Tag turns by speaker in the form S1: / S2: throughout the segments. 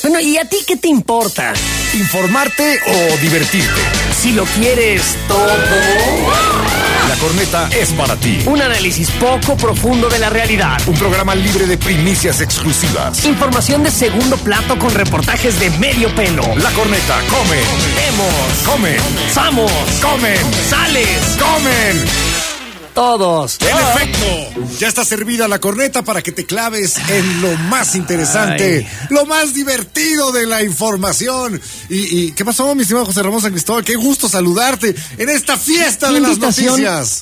S1: Bueno, ¿y a ti qué te importa?
S2: ¿Informarte o divertirte?
S1: Si lo quieres todo.
S2: La Corneta es para ti.
S1: Un análisis poco profundo de la realidad.
S2: Un programa libre de primicias exclusivas.
S1: Información de segundo plato con reportajes de medio pelo.
S2: La Corneta come.
S1: Vemos.
S2: Comen.
S1: Samos.
S2: Comen.
S1: Sales.
S2: Comen.
S1: Todos.
S2: En efecto, ya está servida la corneta para que te claves en lo más interesante, lo más divertido de la información. ¿Y qué pasó, mi estimado José Ramón San Cristóbal? Qué gusto saludarte en esta fiesta de las noticias.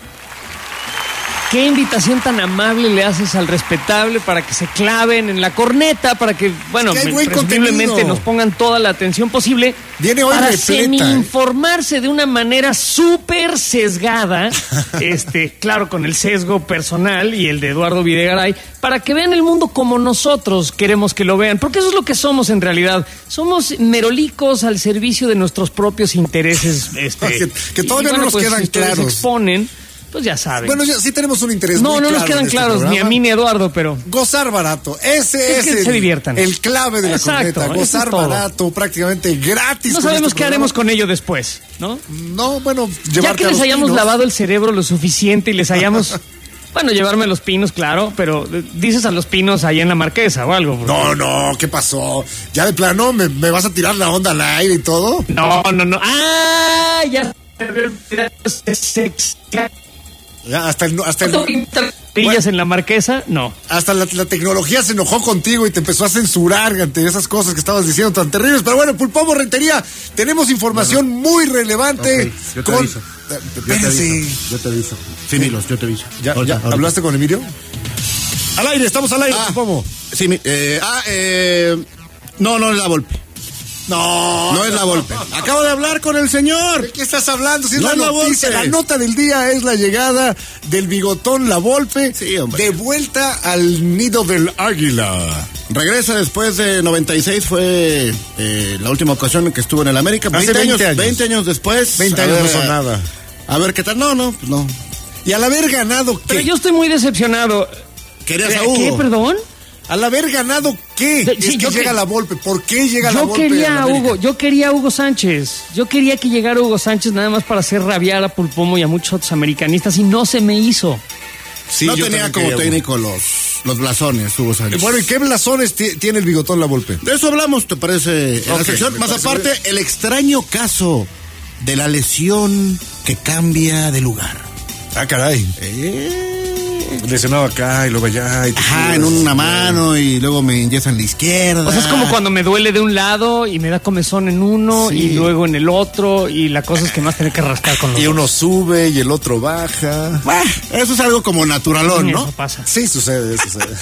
S1: ¿Qué invitación tan amable le haces al respetable para que se claven en la corneta, para que, bueno, presumiblemente nos pongan toda la atención posible?
S2: Viene hoy
S1: para
S2: repleta,
S1: semi-informarse de una manera súper sesgada, claro, con el sesgo personal y el de Eduardo Videgaray, para que vean el mundo como nosotros queremos que lo vean, porque eso es lo que somos en realidad. Somos merolicos al servicio de nuestros propios intereses.
S2: Que todavía no nos quedan claros.
S1: Se exponen. Pues ya saben.
S2: Bueno, sí tenemos un interés
S1: muy
S2: claro.
S1: No nos quedan claros, ni a mí ni a Eduardo, pero...
S2: Gozar barato. Ese es
S1: que se diviertan.
S2: El clave de la corneta. Gozar barato, prácticamente gratis.
S1: No sabemos qué haremos con ello después, ¿no?
S2: No, bueno, llevarte
S1: ya que les hayamos lavado el cerebro lo suficiente y les hayamos... Bueno, llevarme a Los Pinos, claro, pero dices a Los Pinos ahí en la Marquesa o algo.
S2: Porque... No, ¿qué pasó? ¿Ya de plano me vas a tirar la onda al aire y todo?
S1: No. ¡Ah! Ya...
S2: Ya, hasta el
S1: ¿Pillas en la Marquesa? No.
S2: Hasta la tecnología se enojó contigo y te empezó a censurar ante esas cosas que estabas diciendo tan terribles. Pero bueno, Pulpomo Rentería, tenemos información muy relevante.
S3: Okay, yo te aviso. Yo te aviso. Sí, Milos, yo te aviso.
S2: ¿Ya hablaste con Emilio? Al aire, estamos al aire, Pulpomo.
S3: Sí, no es la Volpe. No es la Volpe. Acabo de hablar con el señor.
S2: ¿De qué estás hablando? Si es
S3: no
S2: la
S3: es
S2: noticia, la nota del día es la llegada del bigotón La Volpe, de vuelta al nido del águila.
S3: Regresa después de 96, fue la última ocasión en que estuvo en el América. 20 años después.
S2: 20 años no son nada.
S3: A ver qué tal. No.
S2: Y al haber ganado, ¿qué?
S1: Pero yo estoy muy decepcionado.
S3: ¿Querías a Hugo?
S1: ¿Qué, perdón?
S2: Al haber ganado, ¿qué?
S1: Sí,
S2: llega la Volpe. ¿Por qué llega la Volpe?
S1: Yo quería a Hugo Sánchez. Yo quería que llegara Hugo Sánchez nada más para hacer rabiar a Pulpomo y a muchos otros americanistas y no se me hizo.
S3: Sí, no tenía como técnico los blasones, Hugo Sánchez.
S2: Bueno, ¿y qué blasones tiene el bigotón La Volpe?
S3: De eso hablamos, ¿te parece? En la sección. Más aparte, el extraño caso de la lesión que cambia de lugar.
S2: Ah, caray. Lesionado acá y luego allá.
S3: En una mano y luego me enyesan la izquierda.
S1: O sea, es como cuando me duele de un lado y me da comezón en uno y luego en el otro y la cosa es que más tener que rascar con los
S2: y uno sube y el otro baja.
S3: Eso es algo como naturalón, ¿no?
S1: Eso pasa.
S2: Sí, sucede.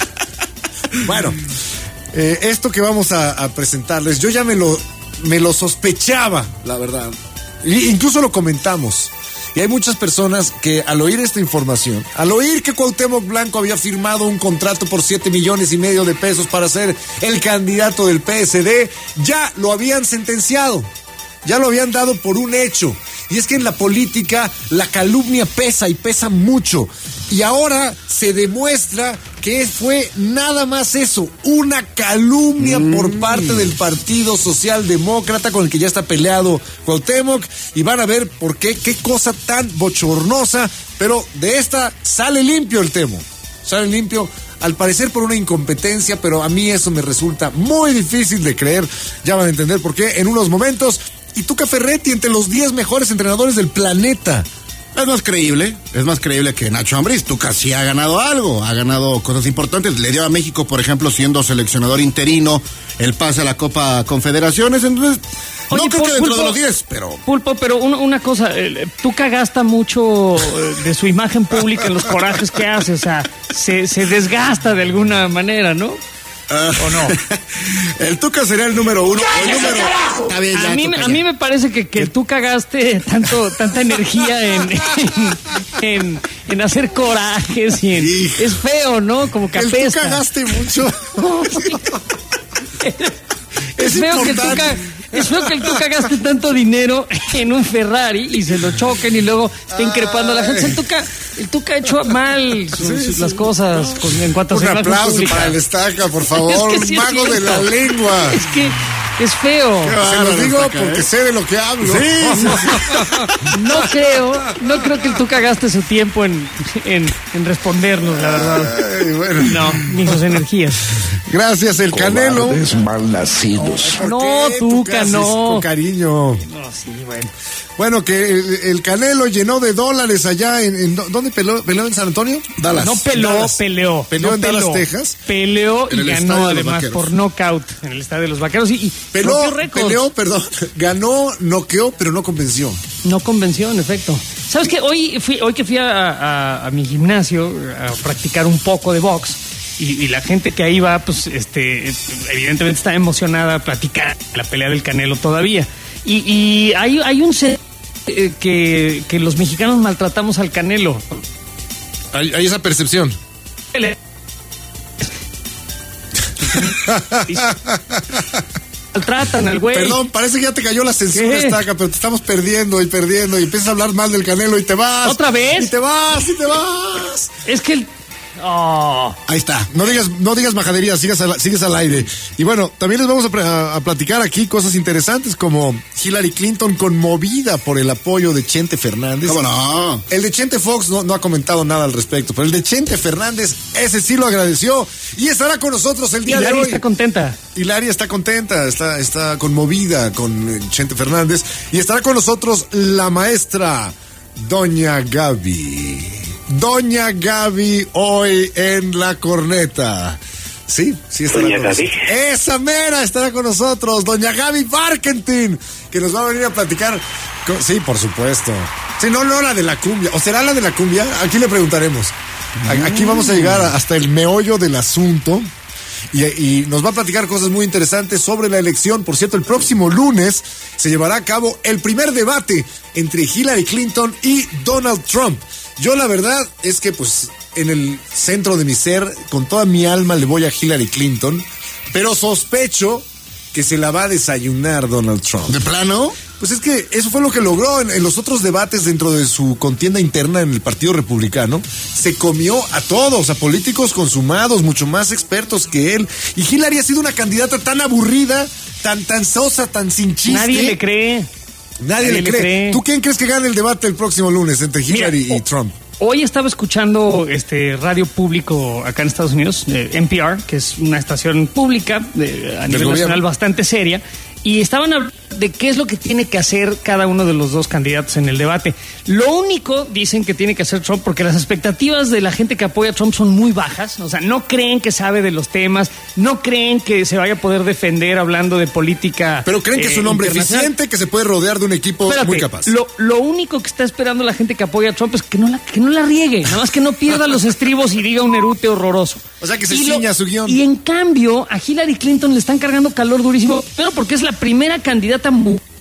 S2: Bueno, esto que vamos a presentarles, yo ya me lo sospechaba, la verdad. Incluso lo comentamos. Y hay muchas personas que al oír esta información, al oír que Cuauhtémoc Blanco había firmado un contrato por 7.5 millones de pesos para ser el candidato del PSD, ya lo habían sentenciado, ya lo habían dado por un hecho. Y es que en la política la calumnia pesa y pesa mucho. Y ahora se demuestra que fue nada más eso, una calumnia por parte del Partido Socialdemócrata con el que ya está peleado Cuauhtémoc. Y van a ver por qué cosa tan bochornosa, pero de esta sale limpio el tema. Sale limpio, al parecer por una incompetencia, pero a mí eso me resulta muy difícil de creer. Ya van a entender por qué en unos momentos. Y Tuca Ferretti entre los 10 mejores entrenadores del planeta.
S3: Es más creíble que Nacho Ambriz. Tuca sí ha ganado algo, ha ganado cosas importantes. Le dio a México, por ejemplo, siendo seleccionador interino, el pase a la Copa Confederaciones. Entonces, no creo que dentro de los 10, pero...
S1: Pulpo, pero una cosa, Tuca gasta mucho de su imagen pública en los corajes que hace, o sea, se desgasta de alguna manera, ¿no? ¿O no?
S3: El Tuca sería el número 1.
S1: Está bien, a mí me parece que el Tuca gaste tanta energía en hacer corajes y es feo, ¿no? Como que apesta.
S2: El Tuca gaste mucho.
S1: Es feo que el Tuca gaste tanto dinero en un Ferrari y se lo choquen y luego esté increpando a la gente. El Tuca El Tuca ha hecho mal las cosas en cuanto a
S2: Un
S1: imagen
S2: aplauso
S1: pública.
S2: para el Estaca, por favor.
S1: Es que sí es
S2: Mago de
S1: cierto.
S2: la lengua.
S1: Es que es feo.
S2: Se los digo porque sé de lo que hablo.
S1: No creo que el Tuca gaste su tiempo en respondernos, la verdad.
S2: Ay, bueno.
S1: No, ni sus energías.
S2: Gracias, el Canelo.
S4: Cobardes malnacidos.
S2: ¿Por
S1: No,
S2: qué?
S1: Tuca,
S2: Tú casi,
S1: no.
S2: con cariño.
S1: No, sí, bueno.
S2: Bueno, que el Canelo llenó de dólares allá ¿dónde peleó en San Antonio? Dallas.
S1: No
S2: Dallas.
S1: peleó.
S2: Peleó
S1: no
S2: en Dallas, Texas.
S1: Peleó
S3: En
S1: y
S3: el
S1: ganó
S3: estadio de los
S1: además
S3: Vaqueros.
S1: por knockout en el estadio de los Vaqueros y rompió récords.
S2: Ganó, noqueó, pero no convenció.
S1: No convenció, en efecto. ¿Sabes qué? Hoy que fui a mi gimnasio a practicar un poco de box y la gente que ahí va, pues, evidentemente está emocionada a platicar la pelea del Canelo todavía. Y hay un que los mexicanos maltratamos al Canelo.
S5: Hay esa percepción.
S1: Maltratan al güey.
S2: Perdón, parece que ya te cayó la censura,
S1: ¿Qué?
S2: Estaca, pero te estamos perdiendo y empiezas a hablar mal del Canelo y te vas.
S1: ¿Otra vez?
S2: Y te vas.
S1: Es que
S2: Ahí está. No digas majaderías, sigues al aire. Y bueno, también les vamos a platicar aquí cosas interesantes como Hillary Clinton conmovida por el apoyo de Chente Fernández.
S3: ¿Cómo no?
S2: El de Chente Fox no ha comentado nada al respecto, pero el de Chente Fernández, ese sí lo agradeció y estará con nosotros el día de
S1: Hilary
S2: hoy.
S1: está contenta.
S2: Hilaria está contenta, está conmovida con Chente Fernández y estará con nosotros la maestra Doña Gaby. Doña Gaby hoy en La Corneta. Sí estará
S6: Doña
S2: con
S6: Gaby.
S2: nosotros. Esa mera estará con nosotros, Doña Gaby Barkentin, que nos va a venir a platicar. Sí, por supuesto. Sí, no la de la cumbia. ¿O será la de la cumbia? Aquí le preguntaremos. Aquí vamos a llegar hasta el meollo del asunto. Y nos va a platicar cosas muy interesantes sobre la elección. Por cierto, el próximo lunes se llevará a cabo el primer debate entre Hillary Clinton y Donald Trump. Yo la verdad es que pues en el centro de mi ser, con toda mi alma le voy a Hillary Clinton, pero sospecho que se la va a desayunar Donald Trump.
S3: ¿De plano?
S2: Pues es que eso fue lo que logró en los otros debates dentro de su contienda interna en el Partido Republicano. Se comió a todos, a políticos consumados, mucho más expertos que él. Y Hillary ha sido una candidata tan aburrida, tan sosa, tan sin chiste.
S1: Nadie le cree.
S2: Nadie le cree. ¿Tú quién crees que gane el debate el próximo lunes entre Hillary y Trump?
S1: Hoy estaba escuchando radio público acá en Estados Unidos, NPR, que es una estación pública a nivel
S2: gobierno.
S1: nacional bastante seria, y estaban hablando de qué es lo que tiene que hacer cada uno de los dos candidatos en el debate. Lo único, dicen, que tiene que hacer Trump, porque las expectativas de la gente que apoya a Trump son muy bajas, o sea, no creen que sabe de los temas, no creen que se vaya a poder defender hablando de política.
S2: Pero creen que es un hombre
S1: internacional.
S2: eficiente, que se puede rodear de un equipo
S1: Espérate,
S2: muy capaz.
S1: Lo único que está esperando la gente que apoya a Trump es que no la riegue, nada más que no pierda los estribos y diga un erute horroroso.
S2: O sea, que se ciña a su guión.
S1: Y en cambio, a Hillary Clinton le están cargando calor durísimo, pero porque es la primera candidata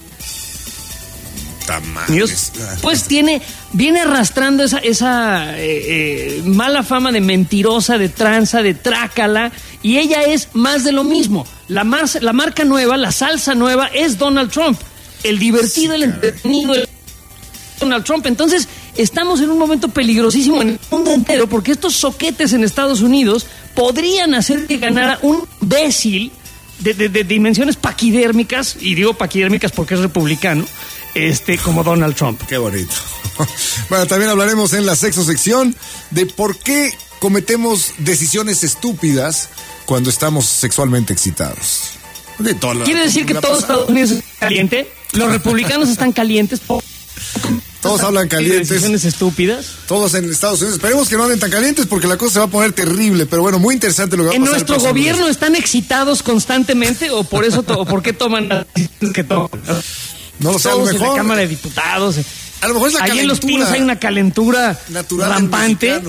S2: Tamales.
S1: pues viene arrastrando esa mala fama de mentirosa, de tranza, de trácala, y ella es más de lo mismo. La marca nueva, la salsa nueva es Donald Trump. El divertido, el entretenido, Donald Trump. Entonces, estamos en un momento peligrosísimo en el mundo entero, porque estos soquetes en Estados Unidos podrían hacer que ganara un imbécil de dimensiones paquidérmicas, y digo paquidérmicas porque es republicano, como Donald Trump.
S2: Qué bonito. Bueno, también hablaremos en la sexto sección de por qué cometemos decisiones estúpidas cuando estamos sexualmente excitados.
S1: ¿Quiere decir que todo Estados Unidos es caliente? ¿Los republicanos están calientes?
S2: Todos hablan calientes.
S1: ¿Decisiones estúpidas?
S2: Todos en Estados Unidos. Esperemos que no anden tan calientes porque la cosa se va a poner terrible. Pero bueno, muy interesante lo que va a
S1: ¿En
S2: pasar.
S1: nuestro
S2: el próximo
S1: gobierno
S2: lunes.
S1: están excitados constantemente o por eso o por qué toman las decisiones que toman?
S2: No lo sé, a lo
S1: Todos en la
S2: mejor.
S1: Cámara de Diputados.
S2: A lo mejor es la
S1: Ahí
S2: calentura.
S1: en Los Pinos hay una calentura
S2: natural del
S1: rampante.
S2: mexicano.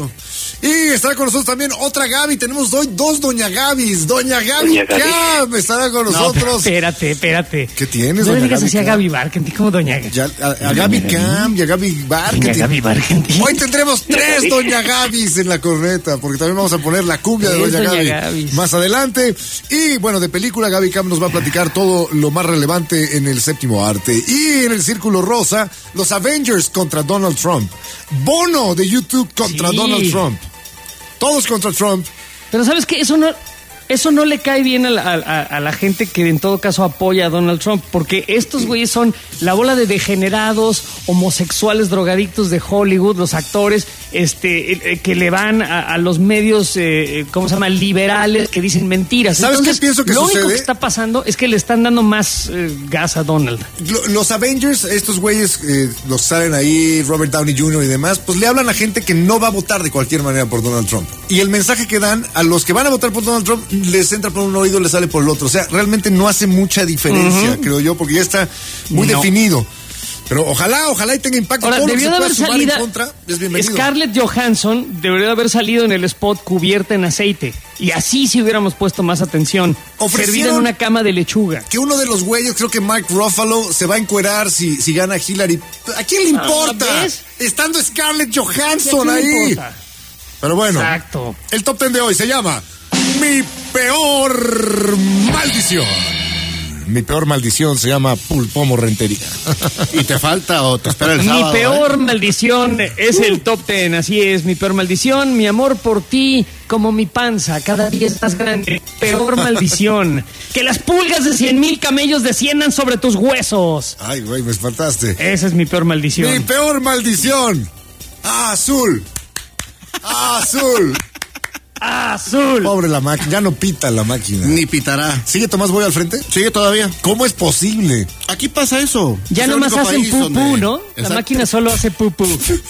S2: Y estará con nosotros también otra Gaby. Tenemos dos Doña Gabis. Doña Gaby Cam estará con nosotros.
S1: Espérate.
S2: ¿Qué tienes,
S1: no
S2: Doña
S1: le digas
S2: Gaby
S1: así a
S2: Cam?
S1: Gaby Barkentin como Doña Gaby.
S2: A Gaby Cam y a Gaby Barkentin.
S1: Gaby Barkentin.
S2: Hoy tendremos 3 Doña Gabis en la corneta, porque también vamos a poner la cumbia de Doña Gaby más adelante. Y bueno, de película, Gaby Cam nos va a platicar todo lo más relevante en el séptimo arte. Y en el Círculo Rosa, los Avengers contra Donald Trump. Bono de YouTube contra Donald Trump. Todos contra Trump.
S1: Pero ¿sabes qué? Eso no le cae bien a la gente que en todo caso apoya a Donald Trump, porque estos güeyes son la bola de degenerados, homosexuales, drogadictos de Hollywood, los actores que le van a los medios, ¿cómo se llama? Liberales, que dicen mentiras.
S2: ¿Sabes
S1: Entonces,
S2: qué pienso que
S1: lo
S2: sucede?
S1: único que está pasando es que le están dando más gas a Donald.
S2: Los Avengers, estos güeyes, los salen ahí, Robert Downey Jr. y demás, pues le hablan a gente que no va a votar de cualquier manera por Donald Trump. Y el mensaje que dan a los que van a votar por Donald Trump les entra por un oído y les sale por el otro. O sea, realmente no hace mucha diferencia, creo yo, porque ya está muy definido. Pero ojalá y tenga impacto.
S1: Ahora,
S2: todo lo que
S1: debió
S2: se
S1: de
S2: pueda
S1: haber
S2: sumar
S1: salido.
S2: en contra es bienvenido.
S1: Scarlett Johansson debería de haber salido en el spot cubierta en aceite. Y así si hubiéramos puesto más atención. Servida en una cama de lechuga.
S2: Que uno de los güeyes, creo que Mark Ruffalo, se va a encuerar si gana Hillary. ¿A quién le importa?
S1: ¿Ves?
S2: Estando Scarlett Johansson
S1: ¿A quién le
S2: ahí.
S1: importa?
S2: Pero bueno.
S1: Exacto.
S2: El top 10 de hoy se llama Mi Peor Maldición. Mi peor maldición se llama Pulpomo Rentería.
S3: ¿Y te falta o te espera el
S1: Mi
S3: sábado?
S1: peor maldición es el top 10, así es. Mi peor maldición, mi amor por ti, como mi panza, cada día es más grande. Peor maldición, que las pulgas de 100,000 camellos desciendan sobre tus huesos.
S2: Ay, güey, me espantaste.
S1: Esa es mi peor maldición.
S2: Mi peor maldición. Azul. Azul.
S1: Azul.
S2: Pobre la máquina, ya no pita la máquina.
S3: Ni pitará.
S2: ¿Sigue Tomás Boy al frente?
S3: Sigue todavía.
S2: ¿Cómo es posible?
S3: Aquí pasa eso.
S1: Ya
S3: Es el
S1: nomás
S3: único
S1: hacen
S3: país
S1: pupú,
S3: donde-
S1: ¿no? La
S3: Exacto.
S1: máquina solo hace pupú.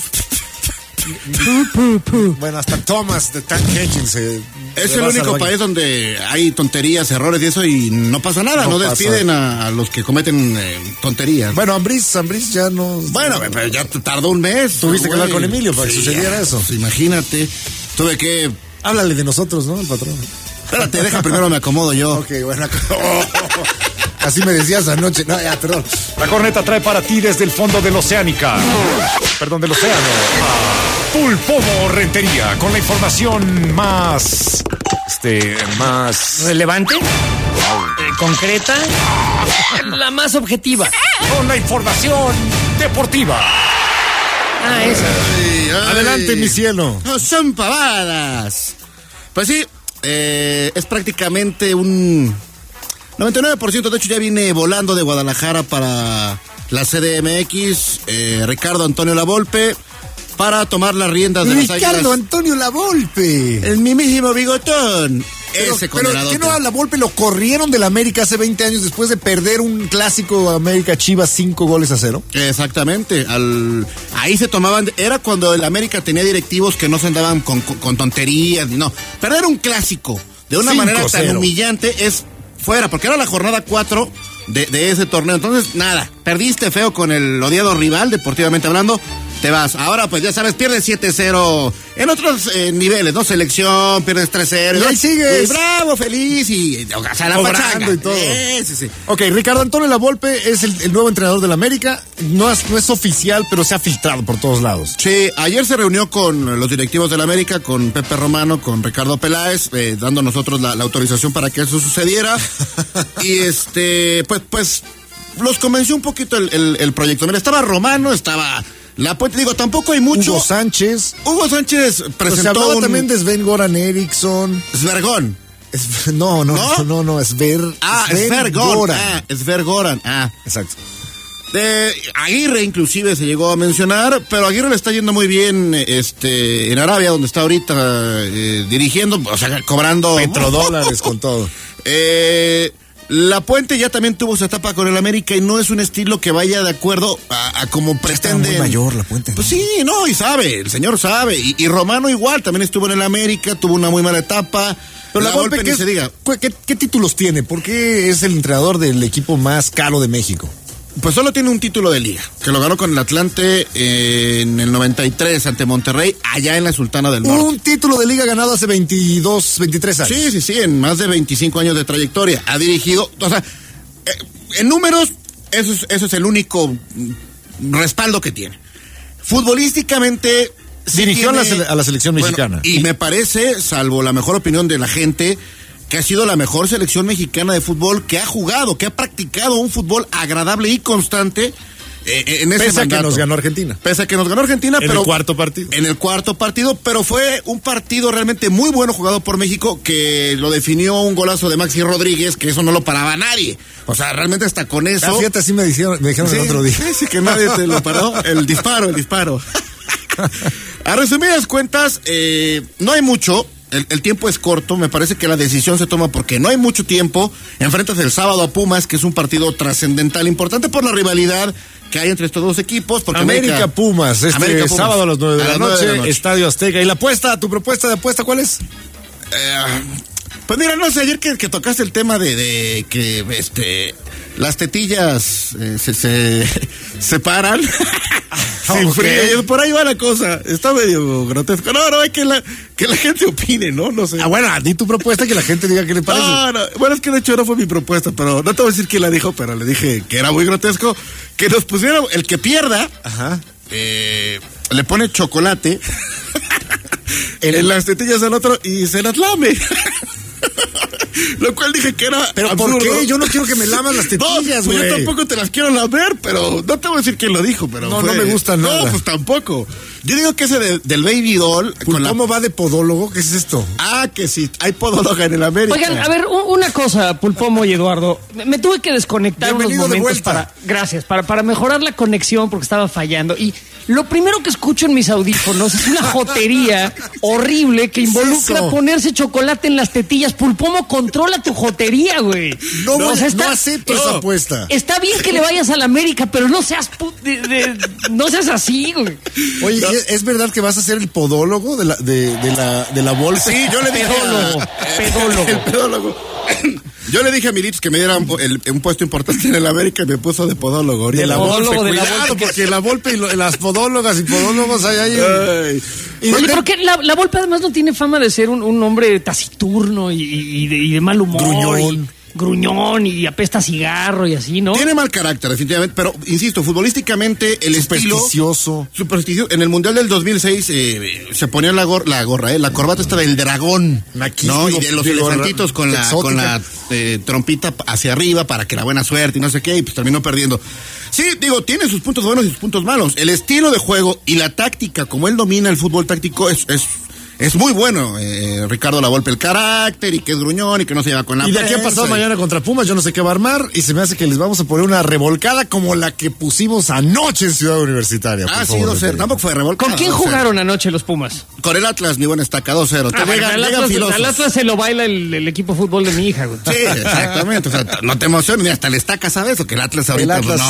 S1: Pupú.
S2: Bueno, hasta Thomas de Tank Engine se...
S3: Es
S2: se
S3: el
S2: va
S3: único
S2: al baño.
S3: país donde hay tonterías, errores y eso y no pasa nada.
S2: No
S3: No,
S2: pasa.
S3: despiden a los que cometen tonterías.
S2: Bueno, Ambriz ya no...
S3: Bueno, pero ya tardó un mes.
S2: Tuviste que
S3: güey.
S2: hablar con Emilio para que sucediera
S3: ya,
S2: eso.
S3: pues, imagínate. Tuve que...
S2: Háblale de nosotros, ¿no? El patrón.
S3: Espérate, deja primero me acomodo yo.
S2: Ok, bueno. Así me decías anoche. No, ya, perdón.
S6: La corneta trae para ti desde el fondo del Oceánica. Perdón, del océano. A Pulpomo Rentería, con la información más... más...
S1: ¿Relevante? ¿Concreta? La más objetiva.
S6: Con la información deportiva.
S1: Ah, esa.
S2: Adelante, mi cielo.
S3: No son pavadas. Pues sí, es prácticamente un 99%. De hecho, ya viene volando de Guadalajara para la CDMX. Ricardo Antonio Lavolpe para tomar las riendas de las
S2: Ricardo
S3: Águilas.
S2: Antonio Lavolpe.
S3: El mismísimo bigotón. Ese
S2: Pero
S3: condenado.
S2: ¿qué no a Lavolpe lo corrieron del América hace 20 años después de perder un clásico América Chivas 5-0?
S3: Exactamente, ahí se tomaban, era cuando el América tenía directivos que no se andaban con tonterías, no, perder un clásico de una
S2: 5-0.
S3: manera tan humillante es fuera, porque era la jornada 4 de ese torneo, entonces nada, perdiste feo con el odiado rival, deportivamente hablando, te vas. Ahora pues ya sabes, pierdes 7-0 en otros niveles, ¿no? Selección, pierdes 3-0.
S2: Y ahí sigues.
S3: Y bravo, feliz y o sea, la
S2: Cobrando
S3: pachanga.
S2: y todo.
S3: Sí.
S2: Ok, Ricardo Antonio Lavolpe es el nuevo entrenador del América. No es oficial, pero se ha filtrado por todos lados.
S3: Sí, ayer se reunió con los directivos del América, con Pepe Romano, con Ricardo Peláez, dando nosotros la autorización para que eso sucediera. Y pues los convenció un poquito el proyecto. Mira, estaba Romano, estaba La Puente, digo, tampoco hay mucho.
S2: Hugo Sánchez
S3: Presentó
S2: se hablaba
S3: un
S2: también de Sven Goran Eriksson.
S3: Svergón.
S2: No,
S3: Sver Goran.
S2: Exacto.
S3: Aguirre inclusive se llegó a mencionar, pero Aguirre le está yendo muy bien en Arabia, donde está ahorita dirigiendo, o sea, cobrando
S2: Petrodólares con todo.
S3: La Puente ya también tuvo su etapa con el América y no es un estilo que vaya de acuerdo a como pretende.
S2: Muy mayor La Puente, ¿no?
S3: Pues sí, no, y sabe, el señor sabe. Y Romano igual, también estuvo en el América, tuvo una muy mala etapa.
S2: Pero la Volpe,
S3: ni se diga.
S2: ¿qué títulos tiene? ¿Por qué es el entrenador del equipo más caro de México?
S3: Pues solo tiene un título de liga, que lo ganó con el Atlante en el 93 ante Monterrey, allá en la Sultana del Norte.
S2: Un título de liga ganado hace 22, 23 años.
S3: Sí, en más de 25 años de trayectoria. Ha dirigido, o sea, en números, eso es el único respaldo que tiene. Futbolísticamente...
S2: Dirigió a la selección mexicana.
S3: Bueno, y me parece, salvo la mejor opinión de la gente, que ha sido la mejor selección mexicana de fútbol que ha jugado, que ha practicado un fútbol agradable y constante en ese
S2: Pese a
S3: mandato.
S2: que nos ganó Argentina.
S3: Pese a que nos ganó Argentina,
S2: En
S3: pero...
S2: el cuarto partido.
S3: En el cuarto partido, pero fue un partido realmente muy bueno jugado por México, que lo definió un golazo de Maxi Rodríguez, que eso no lo paraba nadie. O sea, realmente hasta con eso...
S2: Fíjate, así me dijeron
S3: sí,
S2: el otro día.
S3: Sí, que nadie te lo paró. El disparo. A resumidas cuentas, no hay mucho, el tiempo es corto, me parece que la decisión se toma porque no hay mucho tiempo. Enfrentas el sábado a Pumas, que es un partido trascendental, importante por la rivalidad que hay entre estos dos equipos. Porque
S2: América Pumas,
S3: América Pumas.
S2: sábado a las 9 de la
S3: 9 de la
S2: noche, Estadio Azteca. ¿Y la apuesta, tu propuesta de apuesta cuál es?
S3: Pues mira, no sé, ayer que tocaste el tema de que las tetillas se separan. Sin frío, por ahí va la cosa. Está medio grotesco. No, hay que la gente opine, ¿no? No sé.
S2: Bueno, di tu propuesta, que la gente diga qué le parece.
S3: No, bueno, es que de hecho no fue mi propuesta, pero no te voy a decir quién la dijo, pero le dije que era muy grotesco, que nos pusiera, el que pierda, le pone chocolate en las tetillas al otro y se las lame. Lo cual dije que era
S2: ¿Pero
S3: absurdo.
S2: por qué? Yo no quiero que me lamas las tetillas,
S3: No,
S2: güey.
S3: pues yo tampoco te las quiero lamer, pero no te voy a decir quién lo dijo, pero
S2: No me gusta nada.
S3: No, pues tampoco. Yo digo que ese del Baby Doll...
S2: ¿Cómo va de podólogo? ¿Qué es esto?
S3: Que sí, hay podóloga en el América.
S1: Oigan, a ver, una cosa, Pulpomo y Eduardo. Me tuve que desconectar
S2: Bienvenido
S1: unos
S2: de
S1: momentos
S2: vuelta.
S1: para mejorar la conexión porque estaba fallando. Y lo primero que escucho en mis audífonos es una jotería horrible que involucra
S2: eso?
S1: ponerse chocolate en las tetillas. Pulpomo, controla tu jotería, güey.
S2: No acepto esa apuesta.
S1: Está bien que le vayas a la América, pero no seas no seas así, güey.
S2: Oye, ¿es verdad que vas a ser el podólogo de la bolsa?
S3: Sí, yo le dije
S1: Pedólogo.
S3: El pedólogo. Yo le dije a Militz que me diera un puesto importante en el América y me puso de podólogo.
S2: De la
S1: podólogo,
S2: Volpe,
S1: de la
S2: cuidado,
S1: Volpe.
S2: porque la Volpe y las podólogas y podólogos hay ahí.
S1: Oye, ¿por qué la Volpe además no tiene fama de ser un hombre taciturno y de mal humor? Gruñón y apesta a cigarro y así, ¿no?
S3: Tiene mal carácter, definitivamente, pero insisto, futbolísticamente el
S2: Supersticioso.
S3: supersticioso. En el Mundial del 2006 se ponía la corbata esta del dragón, ¿no? Y de los elefantitos con la trompita hacia arriba para que la buena suerte y no sé qué, y pues terminó perdiendo. Sí, digo, tiene sus puntos buenos y sus puntos malos. El estilo de juego y la táctica, como él domina el fútbol táctico, es muy bueno, Ricardo Lavolpe, el carácter y que es gruñón y que no se lleva con la
S2: Y de aquí a pasado mañana contra Pumas, yo no sé qué va a armar y se me hace que les vamos a poner una revolcada como la que pusimos anoche en Ciudad Universitaria.
S3: Sí, 2-0, tampoco fue revolcada.
S1: ¿Con quién jugaron anoche los Pumas?
S3: Con el Atlas, mi buen estaca, 2-0.
S1: Al Atlas se lo baila el equipo de fútbol de mi hija, güey.
S3: Sí, exactamente. O sea, no te emociones, ni hasta el estaca sabe eso, que el Atlas ahorita
S2: Atlas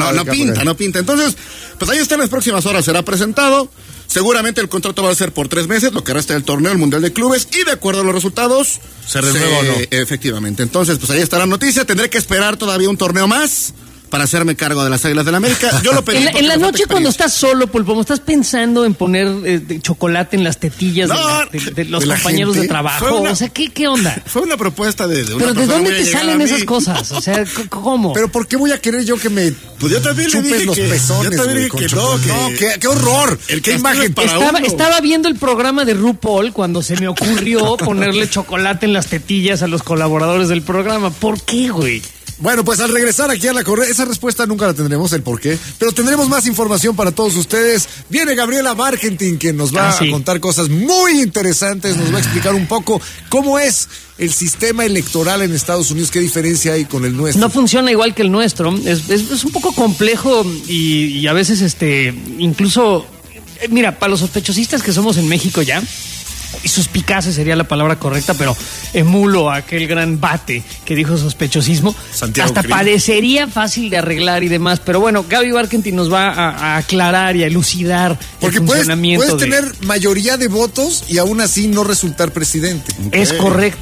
S3: no pinta. Entonces, pues ahí está en las próximas horas, será presentado. Seguramente el contrato va a ser por 3 meses, lo que resta del torneo, el Mundial de Clubes, y de acuerdo a los resultados,
S2: ¿se renueva o no?
S3: Efectivamente. Entonces, pues ahí está la noticia. Tendré que esperar todavía un torneo más para hacerme cargo de las Águilas del América. Yo lo pedí.
S1: En la noche cuando estás solo, Pulpomo, ¿estás pensando en poner chocolate en las tetillas de los
S2: de la
S1: compañeros
S2: gente.
S1: de trabajo? O sea, ¿qué onda?
S3: Fue una propuesta de una
S1: ¿Pero de
S3: persona
S1: dónde
S3: muy
S1: te
S3: allegada
S1: salen
S3: a mí.
S1: esas cosas? O sea, ¿cómo?
S2: Pero ¿por qué voy a querer yo que me
S3: Pues yo también le
S2: chupes
S3: dije
S2: los
S3: que
S2: pezones?
S3: yo también
S2: güey,
S3: dije que
S2: con
S3: no,
S2: chocolate? Qué horror.
S3: El
S2: qué
S3: castigo
S2: imagen.
S3: es para uno.
S1: Estaba viendo el programa de RuPaul cuando se me ocurrió ponerle chocolate en las tetillas a los colaboradores del programa. ¿Por qué, güey?
S2: Bueno, pues al regresar aquí a la correa, esa respuesta nunca la tendremos, el por qué, pero tendremos más información para todos ustedes. Viene Gabriela Barkentin, que nos va a contar cosas muy interesantes, nos va a explicar un poco cómo es el sistema electoral en Estados Unidos, qué diferencia hay con el nuestro.
S1: No funciona igual que el nuestro, es un poco complejo y a veces incluso, mira, para los sospechosistas que somos en México ya, y suspicaces sería la palabra correcta, pero emulo a aquel gran bate que dijo sospechosismo.
S2: Santiago
S1: hasta
S2: Krill.
S1: parecería fácil de arreglar y demás, pero bueno, Gaby Barkentin nos va a aclarar y a elucidar
S2: Porque
S1: el funcionamiento
S2: puedes tener mayoría de votos y aún así no resultar presidente.
S1: Es correcto.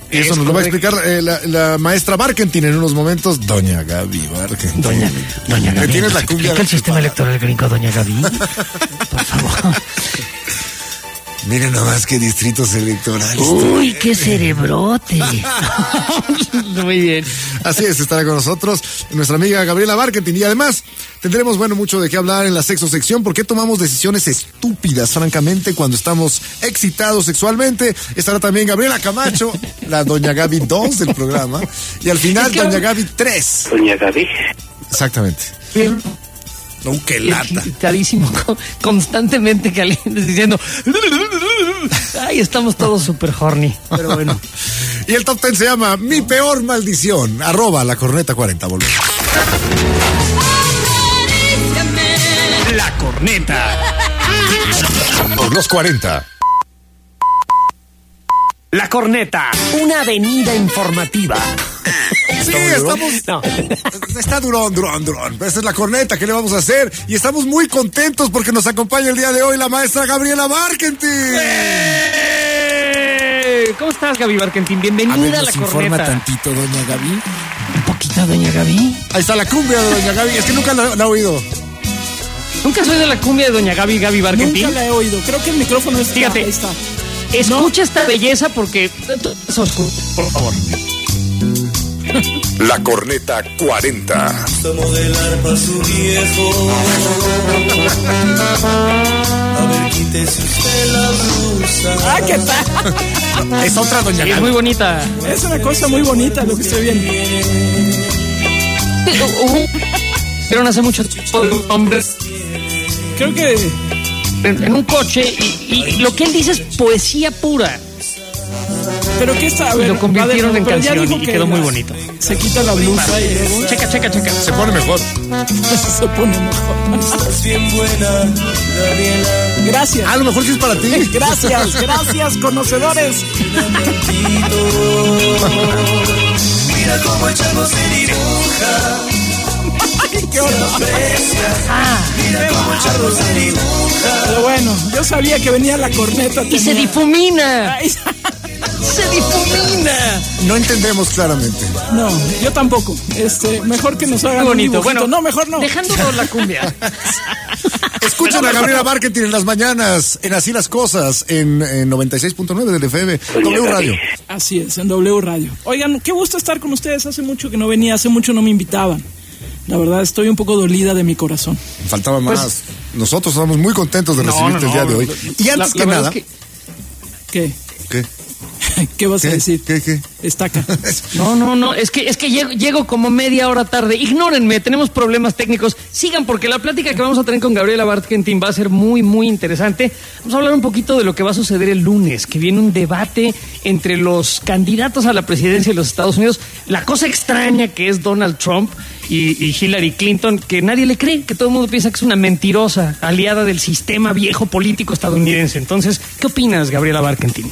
S2: Eso nos lo va a explicar la maestra Barkentin en unos momentos, doña Gaby Barkentin.
S1: Doña Gaby.
S2: ¿Le tienes la cumbia?
S1: ¿Explica el sistema electoral gringo, doña Gaby? Por favor.
S2: Miren nomás qué distritos electorales.
S1: Uy, qué cerebrote. Muy bien.
S2: Así es, estará con nosotros nuestra amiga Gabriela Barkentin. Y además tendremos, mucho de qué hablar en la sexosección. ¿Por qué tomamos decisiones estúpidas, francamente, cuando estamos excitados sexualmente? Estará también Gabriela Camacho, la doña Gaby 2 del programa. Y al final, doña Gaby 3.
S4: Doña Gaby.
S2: Exactamente. ¡Qué lata!
S1: Excitadísimo, constantemente caliente, diciendo... Ay, estamos todos súper horny, pero bueno.
S2: Y el top 10 se llama Mi Peor Maldición. @lacorneta40. Volvemos.
S6: La corneta. Por los 40.
S1: La corneta, una avenida informativa.
S2: Sí, estamos...
S1: No.
S2: Está durón. Esa es la corneta, ¿qué le vamos a hacer? Y estamos muy contentos porque nos acompaña el día de hoy la maestra Gabriela Barkentin.
S1: ¿Cómo estás, Gaby Barkentin? Bienvenida a la
S2: informa
S1: corneta.
S2: tantito, doña Gaby.
S1: Un poquito, doña Gaby.
S2: Ahí está la cumbia de doña Gaby, es que nunca la he oído.
S1: ¿Nunca has oído la cumbia de doña Gaby Barkentin?
S7: Nunca la he oído. Creo que el micrófono está.
S1: Fíjate.
S7: Ahí está.
S1: Escucha esta belleza porque... Es oscuro, por favor.
S6: La corneta 40.
S8: Modelar para su viejo. A ver, quítese usted la blusa.
S7: Ah, ¿qué tal?
S2: Es otra doña
S1: Sí,
S2: Gaby.
S1: es muy bonita.
S7: Es una cosa muy bonita lo que estoy viendo.
S1: Pero no hace mucho hombres
S7: Creo que
S1: en un coche y lo que él dice es poesía pura.
S7: pero qué está, a
S1: Y
S7: ver,
S1: lo convirtieron en
S7: pero ya
S1: canción
S7: dijo
S1: y
S7: que
S1: quedó muy bonito.
S7: Se quita la blusa y luego
S1: Checa.
S6: Se pone mejor.
S7: se pone mejor.
S8: Estás bien buena, Gabriela.
S7: Gracias.
S2: A lo mejor sí es para ti.
S7: Gracias, conocedores.
S8: Mira cómo el chavo se dibuja.
S7: Qué horror.
S8: Mira cómo el chavo se dibuja.
S7: Pero bueno, yo sabía que venía la corneta.
S1: Y se
S7: tenía-
S1: difumina.
S7: Ay,
S1: Se difumina.
S2: No entendemos claramente.
S7: no, yo tampoco. Mejor que nos hagan
S1: Muy bonito.
S7: un dibujito.
S1: Bueno,
S7: No, mejor no.
S1: Dejando la cumbia.
S2: Escuchan a Gabriela Barkentin en las mañanas, en Así las Cosas, en 96.9 del FM, W Radio.
S7: Así es, en W Radio. Oigan, qué gusto estar con ustedes. Hace mucho que no venía, hace mucho no me invitaban. La verdad, estoy un poco dolida de mi corazón.
S2: Faltaba más.
S1: Pues-
S2: Nosotros estamos muy contentos de recibirte el día de hoy. Y antes que
S1: la verdad
S2: nada...
S1: es que-
S7: ¿Qué?
S2: ¿Qué?
S7: ¿Qué vas a
S2: ¿Qué?
S7: decir?
S2: ¿Qué?
S7: Estaca.
S1: No, es que llego como media hora tarde. Ignórenme, tenemos problemas técnicos. Sigan porque la plática que vamos a tener con Gabriela Barkentin va a ser muy, muy interesante. Vamos a hablar un poquito de lo que va a suceder el lunes, que viene un debate entre los candidatos a la presidencia de los Estados Unidos. La cosa extraña que es Donald Trump y Hillary Clinton, que nadie le cree, que todo el mundo piensa que es una mentirosa aliada del sistema viejo político estadounidense. Entonces, ¿qué opinas, Gabriela Barkentin?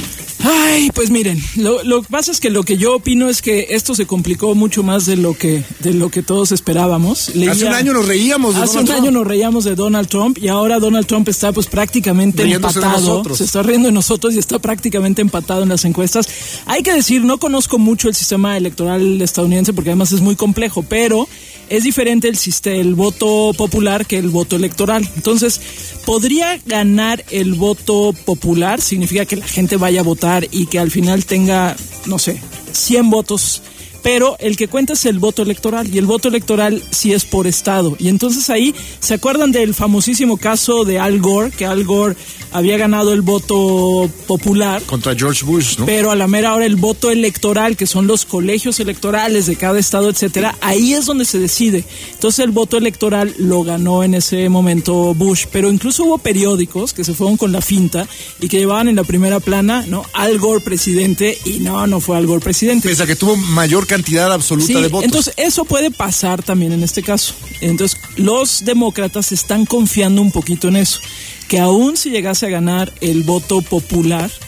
S7: Ay, pues miren, lo que pasa es que lo que yo opino es que esto se complicó mucho más de lo que todos esperábamos.
S2: Hace un año nos reíamos de
S7: Hace
S2: Donald
S7: un
S2: Trump.
S7: año nos reíamos de Donald Trump y ahora Donald Trump está pues prácticamente
S2: Riéndose de
S7: empatado.
S2: nosotros.
S7: Se está riendo de nosotros y está prácticamente empatado en las encuestas. Hay que decir, no conozco mucho el sistema electoral estadounidense porque además es muy complejo, pero es diferente el voto popular que el voto electoral. Entonces, ¿podría ganar el voto popular? Significa que la gente vaya a votar y que al final tenga, no sé, 100 votos. Pero el que cuenta es el voto electoral, y el voto electoral sí es por estado. Y entonces ahí, ¿se acuerdan del famosísimo caso de Al Gore? Que Al Gore había ganado el voto popular,
S2: Contra George Bush, ¿no?
S7: pero a la mera hora el voto electoral, que son los colegios electorales de cada estado, etcétera, ahí es donde se decide. Entonces el voto electoral lo ganó en ese momento Bush, pero incluso hubo periódicos que se fueron con la finta y que llevaban en la primera plana, ¿no? Al Gore presidente, y no fue Al Gore presidente.
S2: Pese a que tuvo mayor cantidad absoluta
S7: Sí,
S2: de votos.
S7: entonces eso puede pasar también en este caso. Entonces los demócratas están confiando un poquito en eso, que aún si llegase a ganar el voto popular,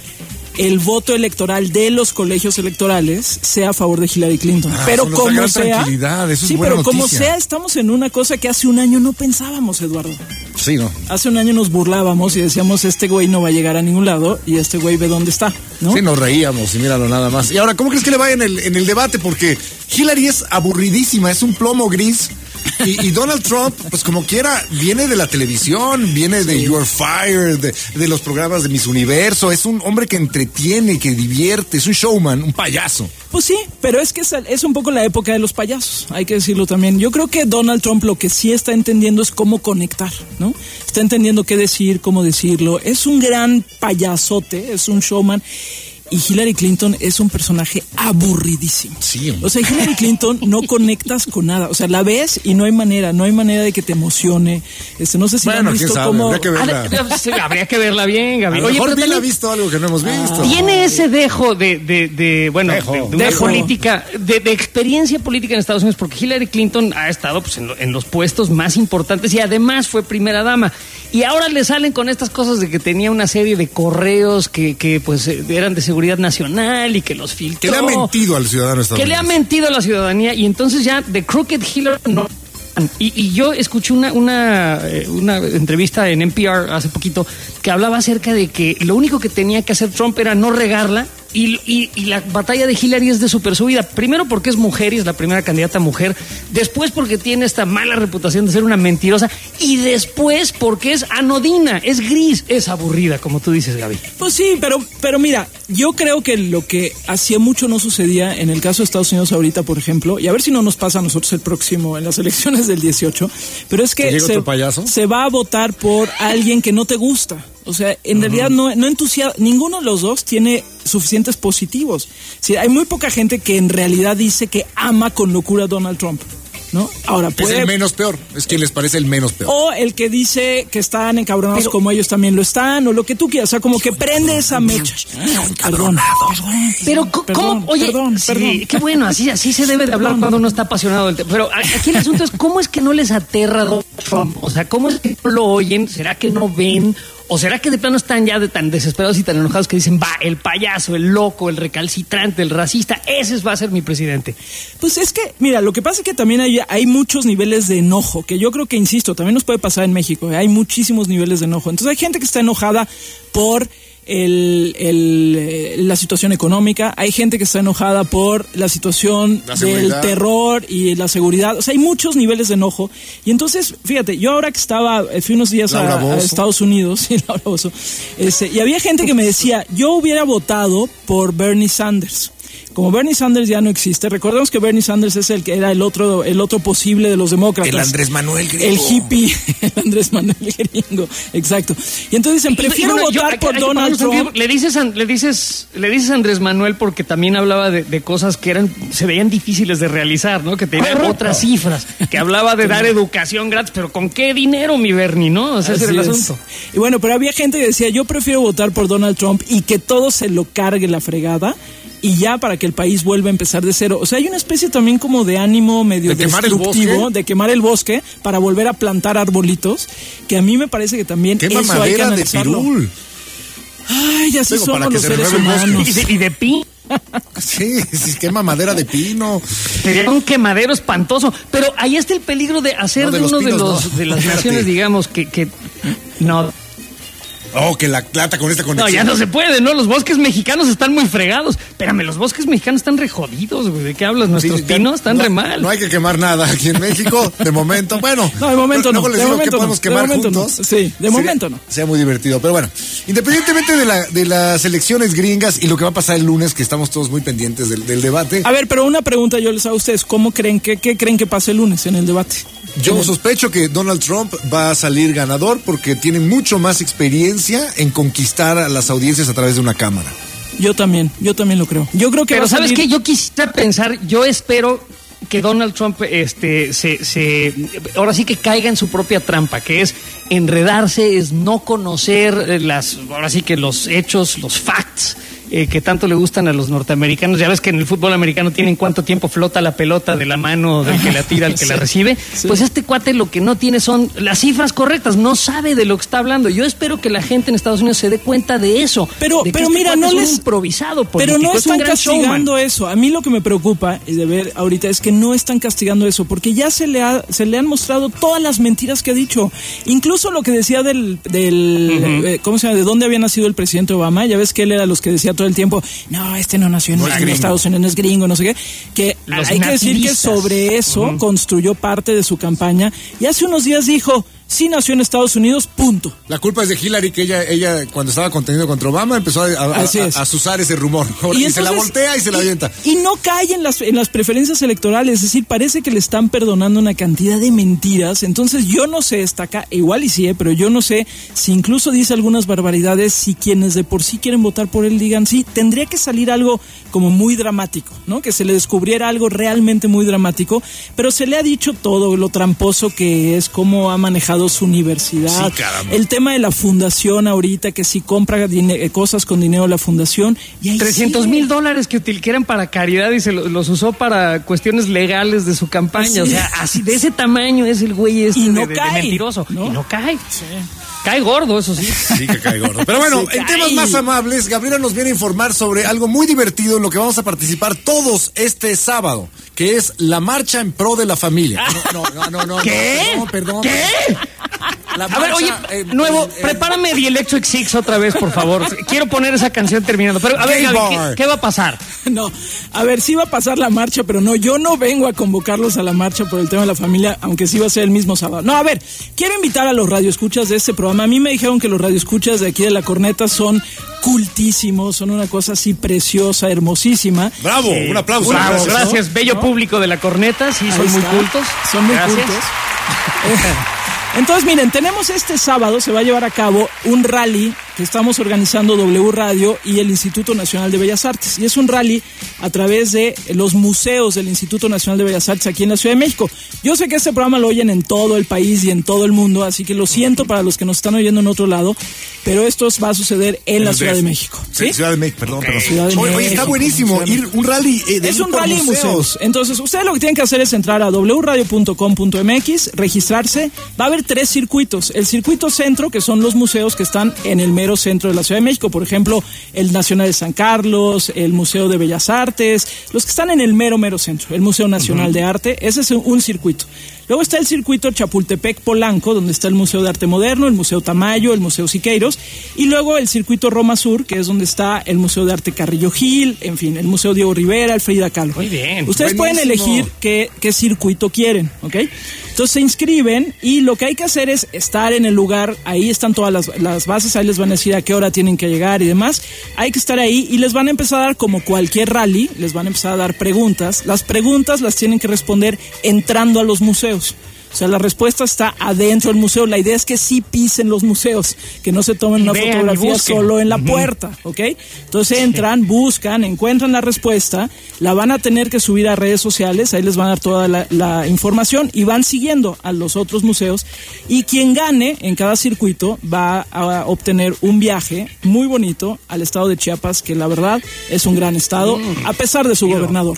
S7: el voto electoral de los colegios electorales sea a favor de Hillary Clinton.
S6: eso
S7: Pero
S6: nos da
S7: como
S6: gran
S7: sea,
S6: tranquilidad, eso es
S7: sí,
S6: buena
S7: pero como
S6: noticia.
S7: sea, estamos en una cosa que hace un año no pensábamos, Eduardo.
S6: Sí, ¿no?
S7: Hace un año nos burlábamos y decíamos, este güey no va a llegar a ningún lado y este güey ve dónde está, ¿no?
S6: Sí, nos reíamos y míralo nada más.
S2: Y ahora, ¿cómo crees que le vaya en el debate? Porque Hillary es aburridísima, es un plomo gris. Y Donald Trump, pues como quiera, viene de la televisión, viene de You Are Fired, de los programas de Miss Universo. Es un hombre que entretiene, que divierte, es un showman, un payaso.
S7: Pues sí, pero es que es un poco la época de los payasos, hay que decirlo también. Yo creo que Donald Trump lo que sí está entendiendo es cómo conectar, ¿no? Está entendiendo qué decir, cómo decirlo. Es un gran payasote, es un showman. Y Hillary Clinton es un personaje aburridísimo.
S6: Sí, hombre.
S7: O sea, Hillary Clinton no conectas con nada. O sea, la ves y no hay manera de que te emocione. No sé si
S2: Bueno,
S7: han
S2: quién
S7: visto
S2: sabe,
S7: cómo...
S2: habría que verla.
S1: Habría que verla bien, Gaby.
S2: A lo
S1: Oye,
S2: mejor
S1: pero
S2: Bill ha
S1: también
S2: visto algo que no hemos visto.
S1: tiene ese dejo de una
S7: Dejo.
S1: política, de experiencia política en Estados Unidos, porque Hillary Clinton ha estado pues, en los puestos más importantes y además fue primera dama. Y ahora le salen con estas cosas de que tenía una serie de correos que pues eran de seguridad nacional y que los filtró.
S2: Que le ha mentido al ciudadano estadounidense.
S1: Que le ha mentido a la ciudadanía y entonces ya de Crooked Hillary no. Y yo escuché una entrevista en NPR hace poquito que hablaba acerca de que lo único que tenía que hacer Trump era no regarla y la batalla de Hillary es de super subida. Primero porque es mujer y es la primera candidata mujer. Después porque tiene esta mala reputación de ser una mentirosa. Y después porque es anodina, es gris, es aburrida, como tú dices, Gaby.
S7: Pues sí, pero mira, yo creo que lo que hacía mucho no sucedía en el caso de Estados Unidos ahorita, por ejemplo, y a ver si no nos pasa a nosotros el próximo, en las elecciones del 18, pero es que se va a votar por alguien que no te gusta. O sea, en realidad no entusiasma, ninguno de los dos tiene suficientes positivos. Sí, hay muy poca gente que en realidad dice que ama con locura a Donald Trump, ¿no? Ahora
S2: Es el menos peor, es quien les parece el menos peor.
S7: O el que dice que están encabronados como ellos también lo están, o lo que tú quieras, o sea, como que prende esa mecha. Perdón.
S1: Pero ¿cómo? Oye,
S7: perdón.
S1: Qué bueno, así se debe de hablar cuando uno está apasionado del tema. Pero aquí el asunto es, ¿cómo es que no les aterra Donald Trump? O sea, ¿cómo es que no lo oyen? ¿Será que no ven? ¿O será que de plano están ya tan desesperados y tan enojados que dicen, va, el payaso, el loco, el recalcitrante, el racista, ese va a ser mi presidente?
S7: Pues es que, mira, lo que pasa es que también hay muchos niveles de enojo, que yo creo que, insisto, también nos puede pasar en México, hay muchísimos niveles de enojo. Entonces hay gente que está enojada por la situación económica, hay gente que está enojada por la situación del terror y la seguridad, o sea, hay muchos niveles de enojo. Y entonces, fíjate, yo ahora que fui unos días a Estados Unidos, y había gente que me decía, yo hubiera votado por Bernie Sanders. Como Bernie Sanders ya no existe, recordemos que Bernie Sanders es el que era el otro posible de los demócratas.
S2: El Andrés Manuel gringo.
S7: El hippie, el Andrés Manuel gringo, exacto. Y entonces dicen, prefiero votar por Donald Trump.
S1: Le dices Andrés Manuel porque también hablaba de cosas que se veían difíciles de realizar, ¿no? Que tenían otras cifras, que hablaba de dar educación gratis, pero ¿con qué dinero, mi Bernie, no? O sea, ese era el asunto.
S7: Y bueno, pero había gente que decía, yo prefiero votar por Donald Trump y que todo se lo cargue la fregada, y ya para que el país vuelva a empezar de cero. O sea, hay una especie también como de ánimo medio destructivo de quemar el bosque para volver a plantar arbolitos, que a mí me parece que también eso hay que analizarlo.
S2: De pirul.
S7: Ay, así somos los seres humanos.
S1: Y de pino.
S2: Sí, quema madera de pino.
S1: Sería un quemadero espantoso. Pero ahí está el peligro de hacer de uno de las naciones, digamos, que no.
S2: Oh, que la plata con esta conexión.
S1: No, ya no se puede, ¿no? Los bosques mexicanos están muy fregados. Espérame, los bosques mexicanos están re jodidos, güey. ¿De qué hablas? Nuestros pinos están re mal.
S2: No hay que quemar nada aquí en México, de momento. Bueno,
S7: no, de momento no.
S2: Luego les digo que podemos quemar juntos.
S7: No. Sí, de momento no.
S2: Sea muy divertido. Pero bueno, independientemente de las elecciones gringas y lo que va a pasar el lunes, que estamos todos muy pendientes del debate.
S7: A ver, pero una pregunta yo les hago a ustedes. ¿Cómo creen qué creen que pase el lunes en el debate?
S2: Yo sospecho que Donald Trump va a salir ganador porque tiene mucho más experiencia en conquistar a las audiencias a través de una cámara.
S7: Yo también lo creo. Yo creo que
S1: pero
S7: va a salir...
S1: ¿sabes qué? Yo quisiera pensar, yo espero que Donald Trump ahora sí que caiga en su propia trampa, que es enredarse, es no conocer ahora sí que los hechos, los facts, que tanto le gustan a los norteamericanos. Ya ves que en el fútbol americano tienen cuánto tiempo flota la pelota de la mano del que la tira al que la recibe.
S7: Sí.
S1: Pues este cuate lo que no tiene son las cifras correctas, no sabe de lo que está hablando. Yo espero que la gente en Estados Unidos se dé cuenta de eso.
S7: Pero
S1: de que
S7: mira,
S1: cuate
S7: no
S1: es un
S7: les
S1: improvisado político,
S7: pero no
S1: es un
S7: están
S1: gran
S7: castigando
S1: showman.
S7: eso. A mí lo que me preocupa y de ver ahorita es que no están castigando eso, porque ya se le han mostrado todas las mentiras que ha dicho. Incluso lo que decía ¿cómo se llama? De dónde había nacido el presidente Obama. Ya ves que él era los que decía todo el tiempo, no, este no nació en Estados Unidos, no es gringo, no sé qué. Que
S1: Los
S7: hay que decir que
S1: nativistas.
S7: sobre eso construyó parte de su campaña. Y hace unos días dijo, sí nació en Estados Unidos, punto.
S2: La culpa es de Hillary, que ella cuando estaba conteniendo contra Obama empezó a azuzar ese rumor. Y se la voltea y se la avienta.
S7: Y no cae en las preferencias electorales, es decir, parece que le están perdonando una cantidad de mentiras. Entonces yo no sé, está acá, igual y sí, pero yo no sé si incluso dice algunas barbaridades, si quienes de por sí quieren votar por él digan sí. Tendría que salir algo como muy dramático, ¿no? Que se le descubriera algo realmente muy dramático, pero se le ha dicho todo lo tramposo que es, cómo ha manejado su universidad,
S2: Sí, caramba.
S7: el tema de la fundación ahorita, que si compra cosas con dinero de la fundación, y ahí
S1: $300,000 que eran para caridad y se los usó para cuestiones legales de su campaña.
S7: Sí.
S1: O sea, así de ese tamaño es el güey
S7: Y no
S1: de
S7: cae,
S1: mentiroso.
S7: ¿no?
S1: Y no cae. Cae gordo, eso sí.
S2: Sí que cae gordo. Pero bueno,
S7: Se
S2: en
S7: cae.
S2: temas más amables, Gabriela nos viene a informar sobre algo muy divertido en lo que vamos a participar todos este sábado, que es la marcha en pro de la familia. No.
S1: ¿Qué?
S2: Perdón.
S1: ¿Qué?
S2: La
S1: A ver,
S2: marcha,
S1: oye, nuevo, prepárame The Electric Six otra vez, por favor. Quiero poner esa canción terminando. Pero, a ver,
S2: Gay
S1: Gaby,
S2: bar.
S1: ¿qué va a pasar?
S7: No, a ver, sí va a pasar la marcha, pero no, yo no vengo a convocarlos a la marcha por el tema de la familia, aunque sí va a ser el mismo sábado. No, a ver, quiero invitar a los radioescuchas de este programa. A mí me dijeron que los radioescuchas de aquí de La Corneta son cultísimos, son una cosa así preciosa, hermosísima.
S2: Bravo, un aplauso.
S1: Bravo, gracias.
S7: ¿no?
S1: Bello
S7: ¿No?
S1: público de La Corneta, sí,
S7: Ahí
S1: son muy
S7: está.
S1: cultos.
S7: Son muy
S1: Gracias.
S7: cultos. Entonces, miren, tenemos este sábado, se va a llevar a cabo un rally que estamos organizando W Radio y el Instituto Nacional de Bellas Artes. Y es un rally a través de los museos del Instituto Nacional de Bellas Artes aquí en la Ciudad de México. Yo sé que este programa lo oyen en todo el país y en todo el mundo, así que lo siento para los que nos están oyendo en otro lado, pero esto va a suceder en la Ciudad de México. ¿Sí?
S2: Ciudad de México, perdón.
S7: Ciudad de
S2: Oye,
S7: México,
S2: está buenísimo
S7: Ciudad de
S2: ir un rally
S7: es un rally de museos. Entonces, ustedes lo que tienen que hacer es entrar a wradio.com.mx, registrarse. Va a haber 3 circuitos. El circuito centro, que son los museos que están en el mero centro de la Ciudad de México. Por ejemplo, el Nacional de San Carlos, el Museo de Bellas Artes, los que están en el mero centro. El Museo Nacional de Arte. Ese es un circuito. Luego está el circuito Chapultepec-Polanco, donde está el Museo de Arte Moderno, el Museo Tamayo, el Museo Siqueiros, y luego el circuito Roma Sur, que es donde está el Museo de Arte Carrillo Gil, en fin, el Museo Diego Rivera, el Frida Kahlo.
S1: Muy bien.
S7: Ustedes pueden elegir qué circuito quieren, ¿ok? Entonces se inscriben y lo que hay que hacer es estar en el lugar, ahí están todas las bases, ahí les van a decir a qué hora tienen que llegar y demás. Hay que estar ahí y les van a empezar a dar, como cualquier rally, les van a empezar a dar preguntas. Las preguntas las tienen que responder entrando a los museos. O sea, la respuesta está adentro del museo. La idea es que sí pisen los museos, que no se tomen una
S1: Vean y
S7: fotografía
S1: busquen.
S7: solo en la puerta, ¿ok? Entonces entran, buscan, encuentran la respuesta, la van a tener que subir a redes sociales, ahí les van a dar toda la información y van siguiendo a los otros museos. Y quien gane en cada circuito va a obtener un viaje muy bonito al estado de Chiapas, que la verdad es un gran estado, a pesar de su gobernador.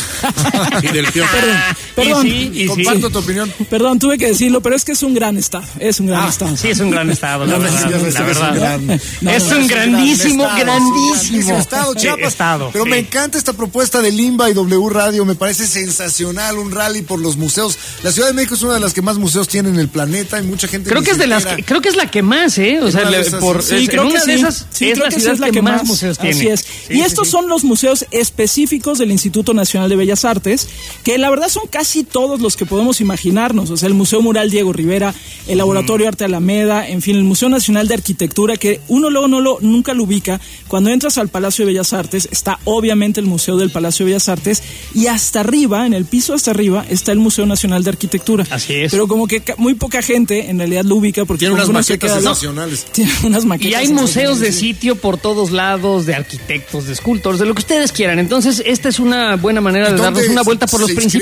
S3: Y del tío.
S7: Perdón.
S1: Y sí.
S2: Comparto tu opinión.
S7: Perdón, tuve que decirlo, pero es que es un gran estado. Es un gran estado.
S1: Sí, es un gran estado, la verdad.
S2: ya
S1: La
S2: es un
S1: verdad.
S2: gran-
S1: Es un grandísimo,
S2: grandísimo estado,
S1: Sí,
S2: Chiapas.
S1: estado,
S2: Pero
S1: sí.
S2: me encanta esta propuesta de Limba y W Radio, me parece sensacional, un rally por los museos. La Ciudad de México es una de las que más museos tiene en el planeta y mucha gente
S1: Creo
S2: ni
S1: que es de las
S2: siquiera-
S1: creo que es la que más, O sea,
S2: una de esas,
S1: por
S2: sí.
S7: Sí, creo
S1: en
S7: que
S1: una de
S7: sí.
S1: esas
S7: Sí,
S1: es
S7: creo
S1: la
S7: que sí
S1: ciudad
S7: es la
S1: que más museos
S7: Así
S1: tiene.
S7: es.
S1: Sí,
S7: Y estos son los museos específicos del Instituto Nacional de Bellas Artes, que la verdad son casi todos los que podemos imaginarnos. O sea, el Museo Mural Diego Rivera, el Laboratorio Arte Alameda, en fin, el Museo Nacional de Arquitectura, que uno luego nunca lo ubica. Cuando entras al Palacio de Bellas Artes, está obviamente el Museo del Palacio de Bellas Artes, y hasta arriba, en el piso hasta arriba, está el Museo Nacional de Arquitectura.
S1: Así es.
S7: Pero como que muy poca gente en realidad lo ubica, porque
S2: Tiene unas
S7: como uno se
S2: maquetas
S7: queda-
S2: sensacionales.
S7: Tiene unas maquetas
S1: Y hay museos de
S7: sensacionales, sí.
S1: sitio por todos lados, de arquitectos, de escultores, de lo que ustedes quieran. Entonces, esta es una buena manera de
S2: ¿Dónde
S1: darnos una vuelta por los
S2: se inscribe
S1: principales.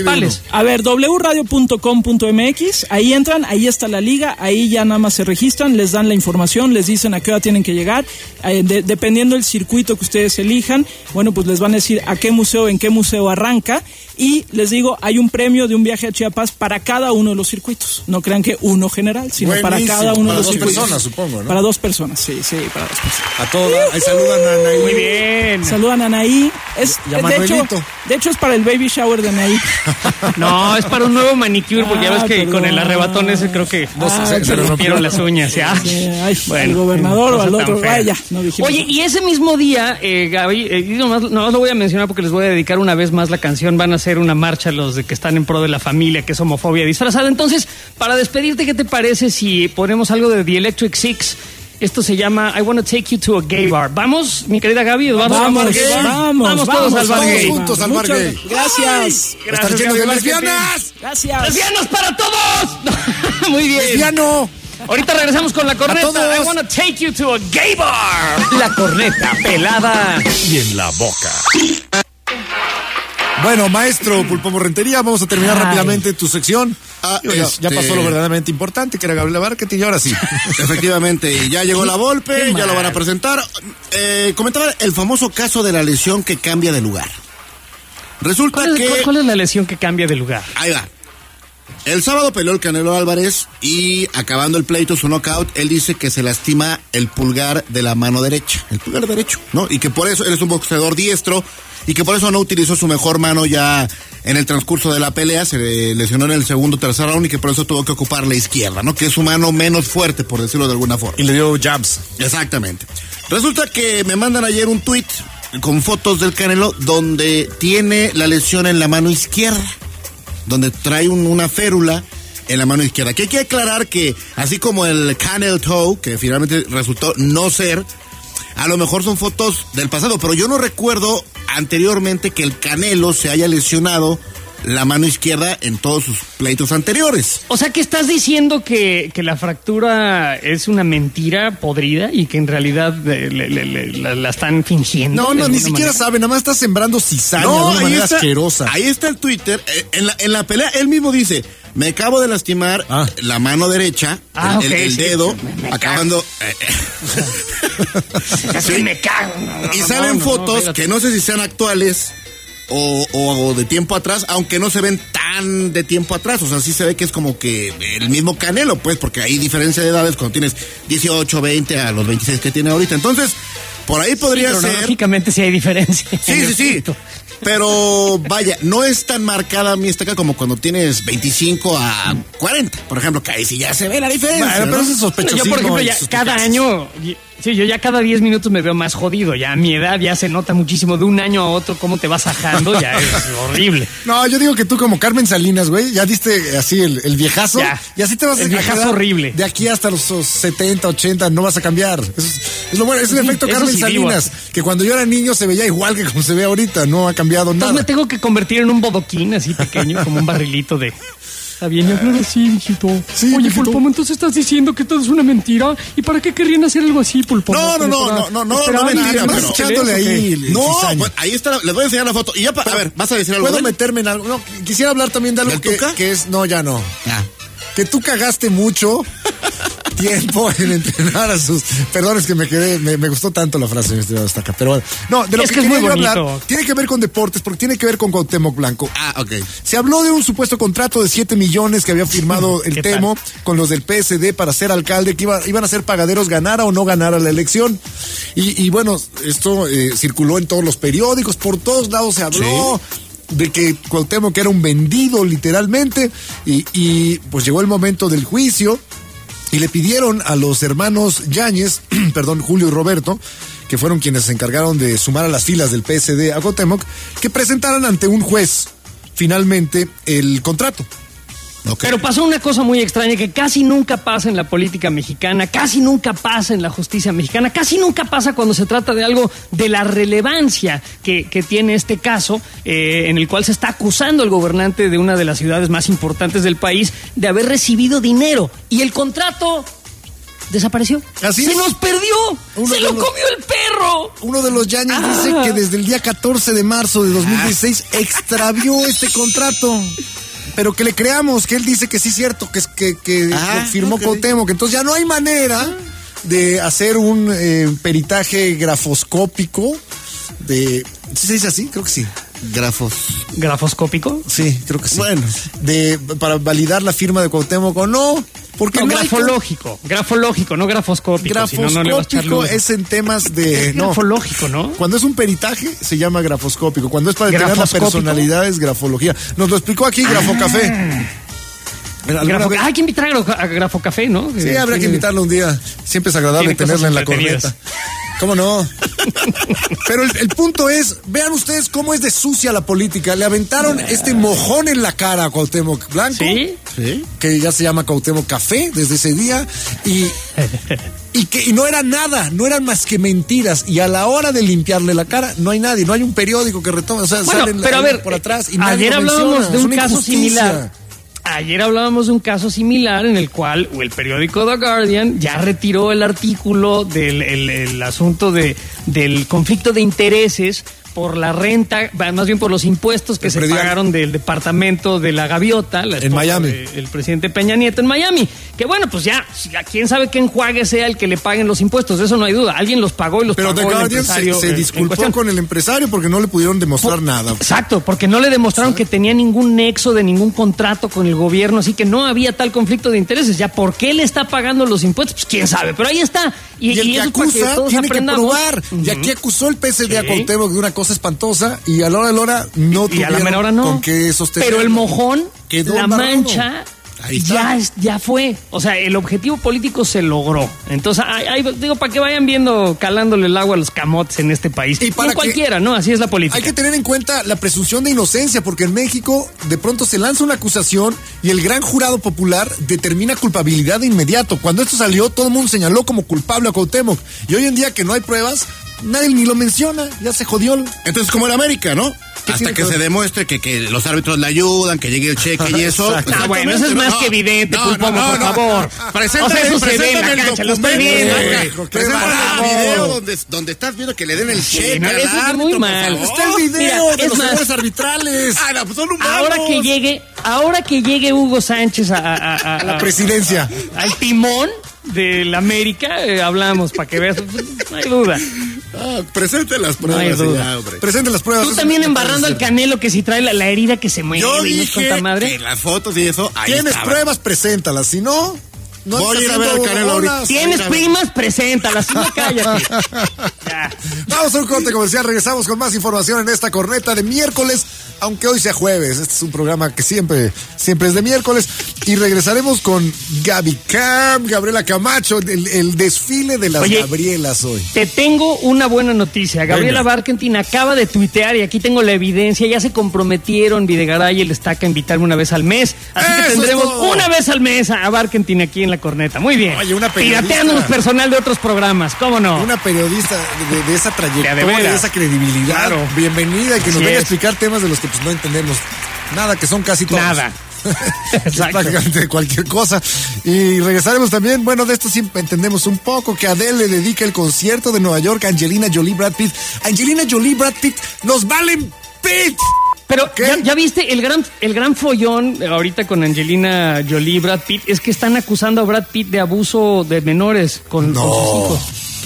S7: A ver, wradio.com.mx, ahí entran, ahí está la liga, ahí ya nada más se registran, les dan la información, les dicen a qué hora tienen que llegar, dependiendo del circuito que ustedes elijan, bueno, pues les van a decir a qué museo, en qué museo arranca, y les digo, hay un premio de un viaje a Chiapas para cada uno de los circuitos, no crean que uno general, sino para cada uno de los circuitos.
S2: Para 2 personas, supongo, ¿no?
S7: Para 2 personas, sí, para 2 personas.
S2: A todas, ahí saludan a Anaí.
S1: Muy bien.
S7: Saludan a Anaí. De hecho es para el baby shower de Anaí.
S1: No, es para un nuevo manicure, porque ya ves que con el arrebatón ese creo que se rompieron las uñas. ¿Ya?
S7: Ay, bueno, al gobernador o al otro. Vaya, no dijimos.
S1: Oye, y ese mismo día, Gaby, nomás lo voy a mencionar porque les voy a dedicar una vez más la canción. Van a hacer una marcha los de que están en pro de la familia, que es homofobia disfrazada. Entonces, para despedirte, ¿qué te parece si ponemos algo de The Electric Six? Esto se llama I Wanna Take You to a Gay Bar. ¿Vamos, mi querida Gaby?
S7: Vamos
S1: todos al bar gay.
S2: Juntos al bar gay.
S7: Gracias.
S2: Está lleno de lesbianas.
S7: Gracias.
S1: ¡Lesbianas para todos! Muy bien.
S2: Lesbiano.
S1: Ahorita regresamos con la corneta.
S2: A todos.
S1: I Wanna Take You to a Gay Bar. La corneta pelada
S6: Y en la boca.
S2: Bueno, maestro Pulpomo Rentería, vamos a terminar rápidamente tu sección. Ya pasó lo verdaderamente importante, que era Gabriel Marketing, y ahora sí.
S3: Efectivamente, y ya llegó la Volpe, ya lo van a presentar. Comentaba el famoso caso de la lesión que cambia de lugar. Resulta
S1: ¿Cuál es la lesión que cambia de lugar?
S3: Ahí va. El sábado peleó el Canelo Álvarez y acabando el pleito, su knockout, él dice que se lastima el pulgar de la mano derecha, el pulgar derecho, ¿no? Y que por eso, él es un boxeador diestro, y que por eso no utilizó su mejor mano ya en el transcurso de la pelea, se lesionó en el segundo o tercer round y que por eso tuvo que ocupar la izquierda, ¿no? Que es su mano menos fuerte, por decirlo de alguna forma.
S6: Y le dio jabs.
S3: Exactamente. Resulta que me mandan ayer un tuit con fotos del Canelo donde tiene la lesión en la mano izquierda, donde trae una férula en la mano izquierda. Que hay que aclarar que, así como el Canelo Toe, que finalmente resultó no ser, a lo mejor son fotos del pasado, pero yo no recuerdo anteriormente que el Canelo se haya lesionado la mano izquierda en todos sus pleitos anteriores.
S1: O sea, que estás diciendo que la fractura es una mentira podrida y que en realidad la están fingiendo.
S2: No, ni siquiera sabe, nada más está sembrando cizaña de una manera asquerosa.
S3: Ahí está el Twitter, en la pelea él mismo dice, me acabo de lastimar la mano derecha, el dedo, acabando...
S1: Sí, me cago.
S3: Y salen fotos que no sé si sean actuales o de tiempo atrás, aunque no se ven tan de tiempo atrás, o sea, sí se ve que es como que el mismo Canelo, pues, porque hay diferencia de edades cuando tienes 18, 20 a los 26 que tiene ahorita. Entonces, por ahí podría ser...
S1: Lógicamente sí hay diferencia.
S3: Sí. Pero vaya, no es tan marcada a mí esta acá como cuando tienes 25 a 40, por ejemplo, que ahí sí ya se ve la diferencia.
S2: Bueno, pero eso es sospechoso.
S1: Yo, por ejemplo, ya cada año... Sí, yo ya cada 10 minutos me veo más jodido. Ya a mi edad ya se nota muchísimo. De un año a otro cómo te vas ajando, ya es horrible.
S2: No, yo digo que tú como Carmen Salinas, güey, ya diste así el viejazo. Ya. Y así te vas
S1: el viejazo horrible.
S2: De aquí hasta los 70, 80 no vas a cambiar. Es lo bueno, es el efecto Carmen Salinas. Que cuando yo era niño se veía igual que como se ve ahorita. No ha cambiado nada.
S1: Entonces me tengo que convertir en un bodoquín así pequeño, como un barrilito de... Está bien, yo creo que sí, hijito. Sí, oye, mijito. Pulpomo, entonces estás diciendo que todo es una mentira. ¿Y para qué querrían hacer algo así, Pulpomo?
S3: No mentira, pero
S2: echándole ahí.
S3: No, pues, ahí está, les voy a enseñar la foto. Y ya, a ver, ¿vas a decir algo?
S2: ¿Puedo meterme en algo? No, quisiera hablar también de algo que es, no, ya no. Que tú cagaste mucho tiempo en entrenar a sus... Perdón, es que me gustó tanto la frase hasta acá, pero bueno. No, de lo que quería yo hablar tiene que ver con deportes, porque tiene que ver con Cuauhtémoc Blanco.
S3: Ok.
S2: Se habló de un supuesto contrato de 7 millones que había firmado el Temo con los del PSD para ser alcalde, que iban a ser pagaderos, ganara o no ganara la elección. Y bueno, esto circuló en todos los periódicos, por todos lados se habló... ¿Sí? De que Cuauhtémoc era un vendido literalmente y pues llegó el momento del juicio y le pidieron a los hermanos Yáñez, Julio y Roberto, que fueron quienes se encargaron de sumar a las filas del PSD a Cuauhtémoc, que presentaran ante un juez finalmente el contrato.
S1: Okay. Pero pasó una cosa muy extraña que casi nunca pasa en la política mexicana, casi nunca pasa en la justicia mexicana, casi nunca pasa cuando se trata de algo de la relevancia que tiene este caso, en el cual se está acusando al gobernante de una de las ciudades más importantes del país de haber recibido dinero. Y el contrato desapareció.
S2: ¿Así?
S1: ¡Se nos perdió! ¡Se lo comió el perro!
S2: Uno de los Yáñez dice que desde el día 14 de marzo de 2016 extravió este contrato. pero que le creamos, que él dice que sí es cierto, que firmó Cuauhtémoc, entonces ya no hay manera de hacer un peritaje grafoscópico de... ¿Sí se dice así? Creo que sí.
S1: ¿Grafoscópico?
S2: Sí, creo que sí.
S3: Bueno.
S2: Para validar la firma de Cuauhtémoc o no. Porque
S1: no, grafológico, no grafoscópico.
S2: Grafoscópico es en temas de...
S1: Es grafológico, ¿no?
S2: Cuando es un peritaje se llama grafoscópico. Cuando es para determinar la personalidad es grafología. Nos lo explicó aquí Grafocafé.
S1: Hay que invitar a Grafocafé, ¿no?
S2: Sí, habrá que invitarlo un día. Siempre es agradable tenerla en la corneta. ¿Cómo no? Pero el punto es, vean ustedes cómo es de sucia la política. Le aventaron este mojón en la cara a Cuauhtémoc Blanco.
S1: Sí.
S2: Que ya se llama Cuauhtémoc Café desde ese día. Y no era nada, no eran más que mentiras. Y a la hora de limpiarle la cara, no hay nadie, no hay un periódico que retome. O sea, salen
S1: pero a ver,
S2: por atrás y
S1: ayer hablábamos de un caso similar.
S2: Ayer hablábamos de un caso similar en el cual el periódico The Guardian ya retiró el artículo del el asunto del conflicto de intereses por la renta, más bien por los impuestos que se pagaron del departamento de la Gaviota, en Miami, el presidente Peña Nieto en Miami. Que bueno, pues ya, quién sabe qué enjuague sea el que le paguen los impuestos, de eso no hay duda. Alguien los pagó y los pagó. Pero The Guardian se disculpó con el empresario porque no le pudieron demostrar nada. Exacto, porque no le demostraron que tenía ningún nexo de ningún contrato con el gobierno, así que no había tal conflicto de intereses. Ya, ¿por qué le está pagando los impuestos? Pues quién sabe, pero ahí está. Y el que acusa tiene que probar. Y aquí acusó el PSD a Cuauhtémoc de una cosa espantosa y a la hora de la hora no tuvieron con qué sostener. Pero el mojón, la mancha, ya fue. O sea, el objetivo político se logró. Entonces, digo, para que vayan viendo, calándole el agua a los camotes en este país. Y para cualquiera, ¿no? Así es la política. Hay que tener en cuenta la presunción de inocencia, porque en México de pronto se lanza una acusación y el gran jurado popular determina culpabilidad de inmediato. Cuando esto salió, todo el mundo señaló como culpable a Cuauhtémoc. Y hoy en día que no hay pruebas, nadie ni lo menciona, ya se jodió. Entonces, como en América, ¿no? Hasta que se demuestre que los árbitros le ayudan, que llegue el cheque y eso. Ah, bueno, eso es más que evidente, Pulpomo, por favor. Preséntame el cancha, lo estoy viendo. Preséntame el video donde estás viendo que le den el cheque al árbitro, muy mal. Está el video de los errores arbitrales. Ah, no, pues son humanos. Ahora que llegue Hugo Sánchez a la presidencia, al timón del América, hablamos para que veas, no hay duda. Presente las pruebas. No hay duda. Presente las pruebas. Tú también embarrando al Canelo que si trae la herida que se mueve. Yo dije que las fotos y eso, ahí tienes estaban. Pruebas, preséntalas, si no voy a ir a ver al Canelo ahorita. Tienes primas, preséntalas, si no cállate. Ya. Vamos a un corte comercial, regresamos con más información en esta corneta de miércoles, aunque hoy sea jueves. Este es un programa que siempre es de miércoles. Y regresaremos con Gaby Cam, Gabriela Camacho, el desfile de las Gabrielas hoy. Te tengo una buena noticia. Gabriela Barkentin acaba de tuitear y aquí tengo la evidencia. Ya se comprometieron Videgaray y el Estaca a invitarme una vez al mes. Así que tendremos una vez al mes a Barkentin aquí en la corneta. Muy bien. Oye, una periodista. Pirateándonos personal de otros programas, ¿cómo no? Una periodista de esa trayectoria, de esa credibilidad. Claro. Bienvenida y que nos venga a explicar temas de los que pues no entendemos nada, que son casi todos. Nada. Prácticamente cualquier cosa. Y regresaremos también, bueno, de esto sí entendemos un poco, que Adele le dedica el concierto de Nueva York a Angelina Jolie, Brad Pitt. Angelina Jolie, Brad Pitt, nos valen Pitt. Pero ¿ya viste el gran follón ahorita con Angelina Jolie y Brad Pitt? Es que están acusando a Brad Pitt de abuso de menores con sus hijos.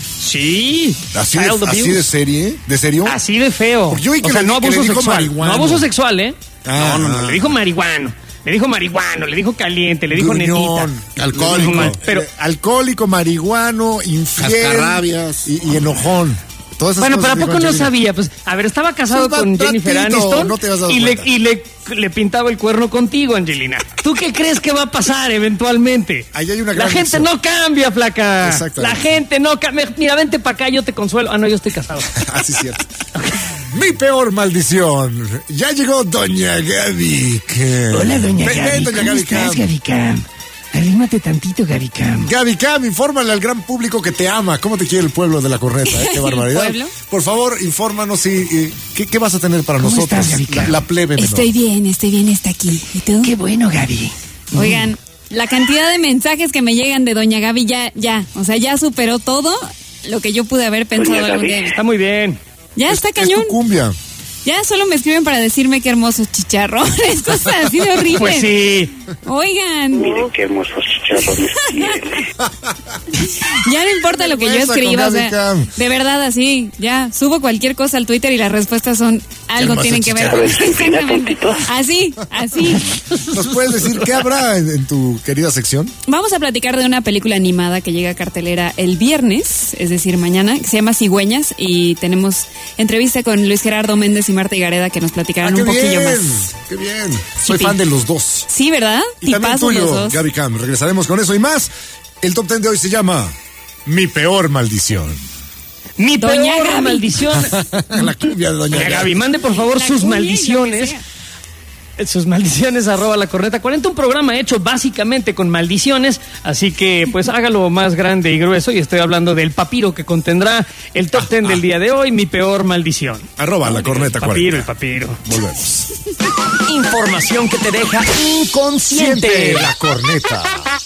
S2: Sí. ¿Así de serie? ¿De serio? Así de feo. O sea, no abuso sexual. No abuso sexual, ¿eh? No, le dijo marihuano. Le dijo marihuano, le dijo caliente, le dijo netita. Alcohólico. Pero alcohólico, marihuano, infiel. Cascarrabias. Y enojón. Bueno, pero ¿a poco no sabía? Pues, a ver, estaba casado con Jennifer Aniston y le pintaba el cuerno contigo, Angelina. ¿Tú qué crees que va a pasar eventualmente? Ahí hay una gran gente no cambia, flaca. La gente no cambia. Mira, vente para acá, yo te consuelo. Ah, no, yo estoy casado. Así es cierto. Mi peor maldición. Ya llegó Doña Gaby. Hola, Doña Gaby. ¿Cómo estás, Gaby Cam? Arrímate tantito, Gaby Cam. Gaby Cam, infórmale al gran público que te ama. ¿Cómo te quiere el pueblo de la corneta? Qué barbaridad. ¿Pueblo? Por favor, infórmanos ¿qué vas a tener para nosotros? ¿Cómo estás, Gaby Cam? La plebe menor. Estoy bien, está aquí. ¿Y tú? Qué bueno, Gaby.
S9: Oigan, la cantidad de mensajes que me llegan de Doña Gaby ya, o sea, ya superó todo lo que yo pude haber pensado algún día.
S1: Está muy bien.
S9: Ya está cañón.
S2: Es tu cumbia.
S9: Ya solo me escriben para decirme qué hermosos chicharrones, cosas así de horribles.
S1: Pues sí.
S9: Oigan.
S4: Miren qué hermosos chicharrones tiene.
S9: Ya no importa lo que yo escriba, o sea,
S2: Cam.
S9: de verdad así, ya, subo cualquier cosa al Twitter y las respuestas son algo
S2: hermoso
S9: tienen que ver.
S4: chicharrón.
S9: Exactamente. Así.
S2: ¿Nos puedes decir qué habrá en tu querida sección?
S9: Vamos a platicar de una película animada que llega a cartelera el viernes, es decir, mañana, que se llama Cigüeñas, y tenemos entrevista con Luis Gerardo Méndez y Marta Higareda que nos platicarán un poquillo más.
S2: ¡Qué bien! Soy
S9: Sí,
S2: fan de los dos.
S9: Sí, ¿verdad?
S2: Y también
S9: Tipazos los
S2: tuyo,
S9: dos.
S2: Gaby Cam. Regresaremos con eso y más. El top 10 de hoy se llama Mi Peor Maldición.
S1: Mi
S9: Doña
S1: peor
S9: Gaby.
S1: maldición.
S2: La cumbia de Doña
S1: Doña
S2: Gaby.
S1: Gaby, mande por favor
S9: La
S1: sus
S9: cumbia,
S1: maldiciones.
S9: lo que
S1: Sus maldiciones @lacorneta40, un programa hecho básicamente con maldiciones, así que pues hágalo más grande y grueso, y estoy hablando del papiro que contendrá el top 10 del día de hoy, mi peor maldición.
S2: @lacorneta40.
S1: El papiro.
S2: Volvemos.
S1: Información que te deja inconsciente.
S2: Siente la corneta.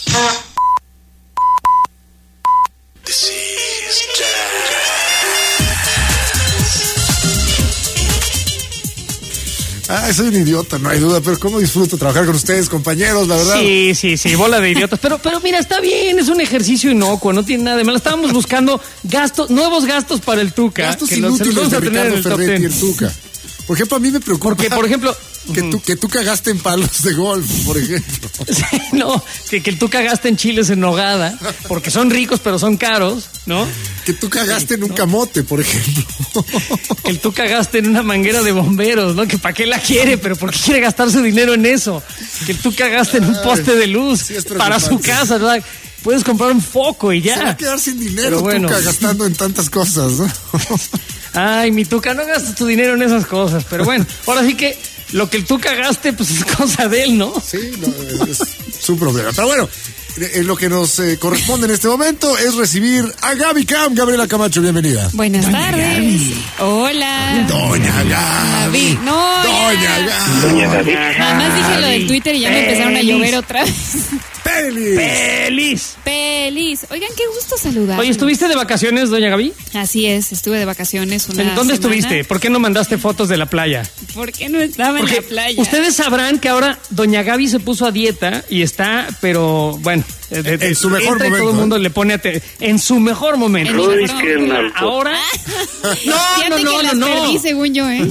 S2: Soy un idiota, no hay duda, pero cómo disfruto trabajar con ustedes, compañeros, la verdad.
S1: Sí, bola de idiotas. Pero mira, está bien, es un ejercicio inocuo, no tiene nada de malo. Estábamos buscando nuevos gastos para el Tuca.
S2: Gastos
S1: que los
S2: inútiles
S1: vamos
S2: de
S1: a tener en
S2: Ricardo
S1: el top
S2: Ferretti y
S1: 10.
S2: el Tuca. Por ejemplo, a mí me preocupa
S1: Porque, por ejemplo,
S2: que tú cagaste en palos de golf, por ejemplo.
S1: sí, no, que el Tuca gaste en chiles en nogada, porque son ricos pero son caros, ¿no?
S2: Que tú cagaste en un camote, por ejemplo.
S1: Que el Tuca gaste en una manguera de bomberos, ¿no? Que para qué la quiere, pero ¿por qué quiere gastar su dinero en eso? Que el Tuca gaste en un poste de luz
S2: sí es
S1: para su
S2: preocupante.
S1: casa, ¿verdad? Puedes comprar un foco y
S2: Se va a
S1: ya.
S2: quedar sin
S1: Pero
S2: dinero,
S1: bueno.
S2: Tuca, gastando en tantas cosas, ¿no?
S1: Ay, mi Tuca, no gastes tu dinero en esas cosas. Pero bueno, ahora sí que lo que el Tuca gaste, pues es cosa de él, ¿no?
S2: Sí, no, es su problema. Pero bueno, lo que nos corresponde en este momento es recibir a Gaby Cam. Gabriela Camacho, bienvenida.
S9: Buenas tardes. Hola.
S2: Doña Gaby.
S9: No,
S2: Doña Gaby.
S4: Doña Gaby.
S9: nada más dije lo del Twitter y ya me empezaron a llover otra vez.
S2: Pelis.
S1: ¡Feliz!
S9: Feliz. Oigan, qué gusto saludar.
S1: Oye, ¿estuviste de vacaciones, doña Gaby?
S9: Así es, estuve de vacaciones una
S1: ¿Dónde
S9: semana.
S1: estuviste? ¿Por qué no mandaste fotos de la playa?
S9: ¿Por qué no estaba en
S1: Porque
S9: la playa?
S1: ustedes sabrán que ahora doña Gaby se puso a dieta y está, pero bueno,
S2: En su mejor
S1: entra y
S2: momento,
S1: todo el mundo
S2: ¿eh?
S1: le pone en su mejor momento.
S9: En mi
S4: Uy,
S9: mejor
S4: qué
S9: momento.
S4: narco.
S1: Ahora,
S9: Fíjate que las perdí según yo, ¿eh?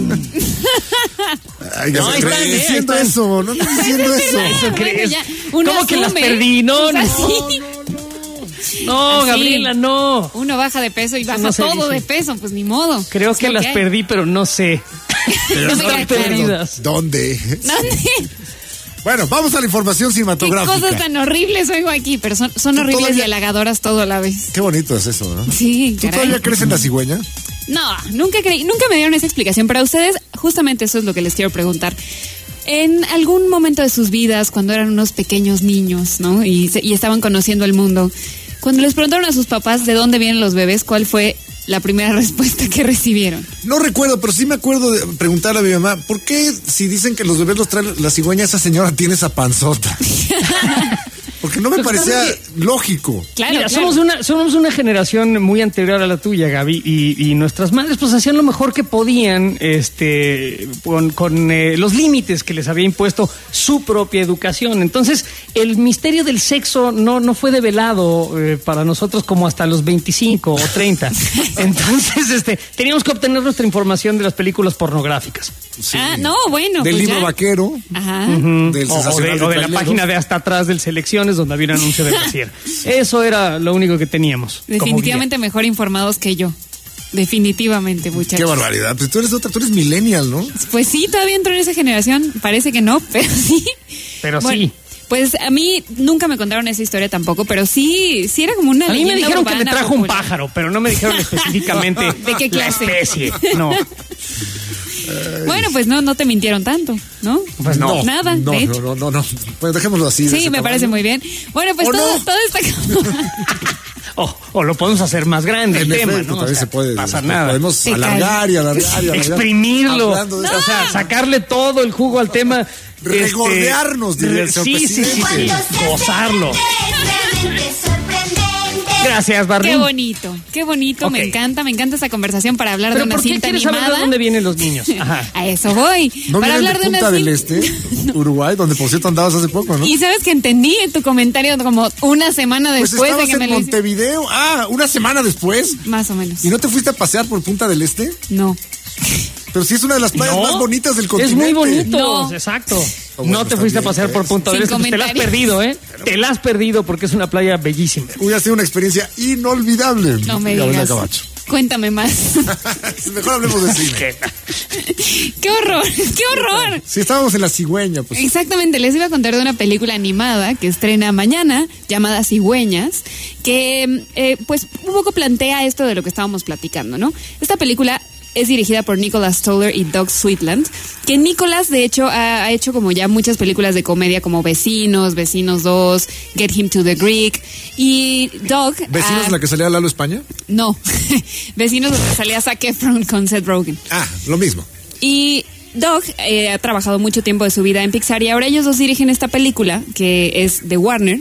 S2: Ay,
S1: No, ahí están,
S2: estoy diciendo
S1: ahí están.
S2: eso, no estoy diciendo eso.
S1: Eso
S9: Bueno,
S1: crees.
S9: ya, uno
S1: ¿Cómo que las
S9: asume,
S1: perdí? No,
S9: pues
S1: no,
S9: así.
S1: no,
S9: Así.
S1: Gabriela, no.
S9: Uno baja de peso y baja
S1: no se
S9: todo
S1: dice.
S9: de peso, pues ni modo.
S1: Creo
S9: Es
S1: que
S9: lo
S1: las
S9: hay.
S1: perdí, pero no sé.
S9: No me
S1: Están
S9: queda claro.
S1: perdidas.
S2: ¿Dónde?
S9: ¿Dónde?
S2: Bueno, vamos a la información
S9: ¿Qué
S2: cinematográfica.
S9: cosas tan horribles oigo aquí? Pero son horribles
S2: todavía-
S9: y halagadoras todo a la vez.
S2: Qué bonito es eso, ¿no?
S9: Sí,
S2: ¿Tú
S9: caray.
S2: todavía crees en la cigüeña?
S9: No, nunca me dieron esa explicación, pero a ustedes justamente eso es lo que les quiero preguntar. En algún momento de sus vidas, cuando eran unos pequeños niños, ¿no? Y estaban conociendo el mundo, cuando les preguntaron a sus papás de dónde vienen los bebés, ¿cuál fue la primera respuesta que recibieron?
S2: No recuerdo, pero sí me acuerdo de preguntarle a mi mamá, ¿por qué si dicen que los bebés los trae la cigüeña, esa señora tiene esa panzota? Porque no me
S1: Lo que
S2: parecía
S1: pasa es
S2: lógico.
S9: Claro,
S1: Mira,
S9: claro.
S1: somos una generación muy anterior a la tuya, Gaby, y nuestras madres pues hacían lo mejor que podían con los límites que les había impuesto su propia educación. Entonces, el misterio del sexo no fue develado para nosotros como hasta los 25 o 30. Entonces, teníamos que obtener nuestra información de las películas pornográficas.
S2: Sí.
S9: Ah, no, bueno.
S2: Del
S9: pues
S2: libro
S9: ya.
S2: vaquero,
S9: Ajá.
S2: del
S1: O
S2: sensacional
S1: de la
S2: traileros.
S1: página de hasta atrás del Selecciones, donde había un anuncio de brasier. Eso era lo único que teníamos. como
S9: Definitivamente mejor informados que yo. Definitivamente, muchachos.
S2: Qué barbaridad. Pues tú eres millennial, ¿no?
S9: Pues sí, todavía entro en esa generación. Parece que no, pero sí.
S1: Pero
S9: Bueno,
S1: sí.
S9: Pues a mí nunca me contaron esa historia tampoco, pero sí era como una
S1: A mí me
S9: leyenda
S1: dijeron que me
S9: urbana
S1: trajo un
S9: popular.
S1: pájaro, pero no me dijeron específicamente
S9: ¿De qué clase?
S1: la especie. No,
S9: Bueno, pues no te mintieron tanto, ¿no?
S1: pues no.
S9: Nada,
S2: No,
S9: de hecho.
S2: no. Pues dejémoslo así. de
S9: Sí,
S2: ese
S9: me
S2: tamaño.
S9: parece muy bien. Bueno, pues
S2: ¿O
S9: todo
S2: no?
S9: está...
S1: O lo podemos hacer más grande el
S2: En
S1: tema,
S2: efecto,
S1: ¿no?
S2: también
S1: O sea,
S2: se puede.
S1: pasa nada.
S2: Podemos
S9: Se
S2: alargar y alargar.
S1: Exprimirlo,
S2: Hablando de
S1: o sea, sacarle todo el jugo al tema.
S2: Regordearnos, diría el señor
S1: sí,
S2: presidente.
S1: gozarlo.
S10: Sorprendente,
S1: Gracias, Barbie.
S9: Qué bonito,
S1: Ok.
S9: me encanta esa conversación para hablar de
S1: ¿Pero
S9: una
S1: por qué
S9: cinta
S1: quieres saber de
S9: animada.
S1: dónde vienen los niños? Ajá.
S9: A eso voy.
S2: ¿No
S9: para
S2: vienen
S9: hablar
S2: de
S9: de
S2: Punta
S9: una
S2: del
S9: cinta.
S2: Este, Uruguay, donde por cierto andabas hace poco, ¿no?
S9: Y sabes que entendí en tu comentario como una semana
S2: Pues
S9: después de
S2: estabas
S9: que me
S2: en
S9: lo hice.
S2: Montevideo. Ah, una semana después.
S9: Más o menos.
S2: ¿Y no te fuiste a pasear por Punta del Este?
S9: No.
S2: Pero sí es una de las playas más bonitas del continente.
S1: Es muy bonito,
S9: No.
S1: exacto.
S2: bueno,
S1: No te
S2: está
S1: fuiste a
S2: bien,
S1: pasear por Punta del
S9: Sin
S1: Este, pues te la has
S9: comentarios.
S1: perdido, ¿eh? Te la has perdido porque es una playa bellísima.
S2: Hubiera sido una experiencia inolvidable.
S9: No me
S2: Gabriela
S9: digas.
S2: Camacho.
S9: Cuéntame más.
S2: Mejor hablemos de cine.
S9: ¡Qué horror! ¡Qué horror!
S2: Si estábamos en La Cigüeña, pues.
S9: Exactamente, les iba a contar de una película animada que estrena mañana, llamada Cigüeñas, que pues un poco plantea esto de lo que estábamos platicando, ¿no? Esta película es dirigida por Nicholas Stoller y Doug Sweetland, que Nicholas de hecho ha hecho como ya muchas películas de comedia como Vecinos 2, Get Him to the Greek, y Doug...
S2: ¿Vecinos la que salía Lalo España?
S9: No, Vecinos donde salía Zac Efron con Seth Rogen.
S2: Ah, lo mismo.
S9: Y Doug ha trabajado mucho tiempo de su vida en Pixar y ahora ellos dos dirigen esta película que es de Warner.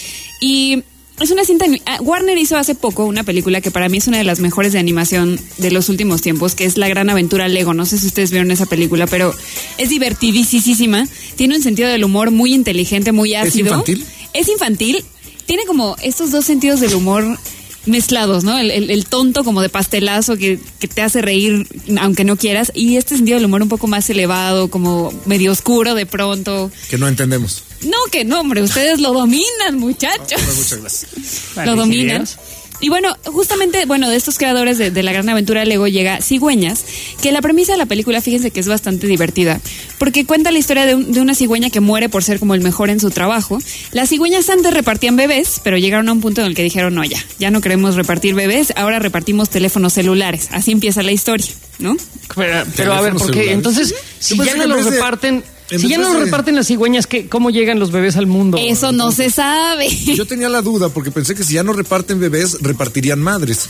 S9: Y es una cinta... Warner hizo hace poco una película que para mí es una de las mejores de animación de los últimos tiempos, que es La Gran Aventura Lego. No sé si ustedes vieron esa película, pero es divertidísima. Tiene un sentido del humor muy inteligente, muy ácido.
S2: ¿Es infantil?
S9: Es infantil. Tiene como estos dos sentidos del humor mezclados, ¿no? El tonto como de pastelazo que te hace reír aunque no quieras, y este sentido del humor un poco más elevado, como medio oscuro de pronto.
S2: Que no entendemos.
S9: No, que no, hombre, ustedes lo dominan, muchachos.
S2: Muchas gracias.
S9: Lo dominan. Y bueno, justamente, de estos creadores de La Gran Aventura Lego llega Cigüeñas, que la premisa de la película, fíjense que es bastante divertida, porque cuenta la historia de una cigüeña que muere por ser como el mejor en su trabajo. Las cigüeñas antes repartían bebés, pero llegaron a un punto en el que dijeron, no, ya no queremos repartir bebés, ahora repartimos teléfonos celulares. Así empieza la historia, ¿no?
S1: Pero a ver, ¿por qué? Entonces, si ya no los reparten... Si ya no los reparten las cigüeñas, ¿cómo llegan los bebés al mundo?
S9: Eso no se sabe.
S2: Yo tenía la duda porque pensé que si ya no reparten bebés, repartirían madres.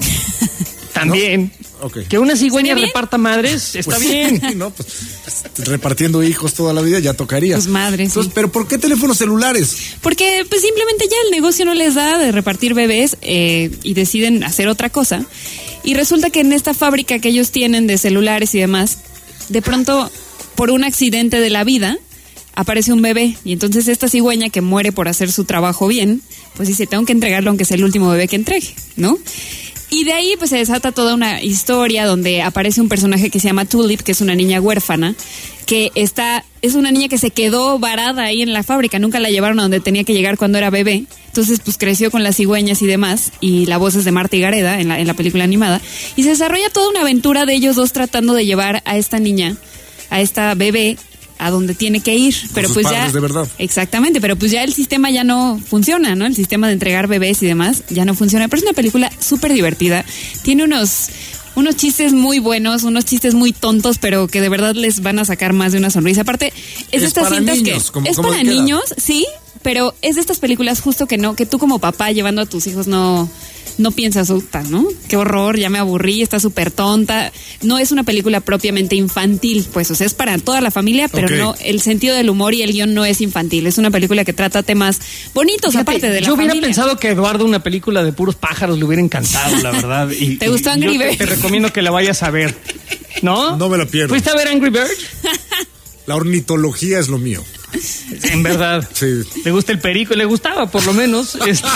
S1: También.
S2: ¿No? Okay.
S1: Que una cigüeña
S9: ¿Sería bien?
S1: reparta madres, está
S2: Pues,
S1: bien.
S2: No, pues, repartiendo hijos toda la vida ya tocaría.
S9: Pues madres,
S2: Entonces,
S9: sí.
S2: ¿pero por qué teléfonos celulares?
S9: Porque pues simplemente ya el negocio no les da de repartir bebés y deciden hacer otra cosa. Y resulta que en esta fábrica que ellos tienen de celulares y demás, de pronto, por un accidente de la vida, aparece un bebé. Y entonces esta cigüeña que muere por hacer su trabajo bien, pues dice, tengo que entregarlo aunque sea el último bebé que entregue, ¿no? Y de ahí pues se desata toda una historia donde aparece un personaje que se llama Tulip, que es una niña huérfana, que es una niña que se quedó varada ahí en la fábrica, nunca la llevaron a donde tenía que llegar cuando era bebé. Entonces pues creció con las cigüeñas y demás, y la voz es de Marta y Gareda en la película animada, y se desarrolla toda una aventura de ellos dos tratando de llevar a esta niña, a esta bebé, a donde tiene que ir, pero
S2: sus
S9: pues
S2: padres
S9: ya
S2: de verdad.
S9: Exactamente, pero pues ya el sistema ya no funciona, ¿no? El sistema de entregar bebés y demás ya no funciona, pero es una película súper divertida. Tiene unos chistes muy buenos, unos chistes muy tontos, pero que de verdad les van a sacar más de una sonrisa. Aparte, es de estas
S2: para
S9: cintas
S2: niños,
S9: que es
S2: ¿cómo
S9: para
S2: de qué edad?
S9: niños, sí, pero es de estas películas justo que tú como papá llevando a tus hijos no piensas, ¿no? Qué horror, ya me aburrí, está súper tonta. No es una película propiamente infantil, pues, o sea, es para toda la familia, pero
S2: Ok.
S9: no, el sentido del humor y el guión no es infantil. Es una película que trata temas bonitos,
S1: Fíjate,
S9: aparte de la
S1: yo hubiera
S9: familia.
S1: pensado que Eduardo una película de puros pájaros le hubiera encantado, la verdad. Y,
S9: ¿Te gustó Angry
S1: yo
S9: Birds?
S1: te recomiendo que la vayas a ver. ¿No?
S2: No me la pierdo.
S1: ¿Fuiste a ver Angry Birds?
S2: La ornitología es lo mío.
S1: En verdad.
S2: Sí.
S1: Le gusta el perico, le gustaba por lo menos.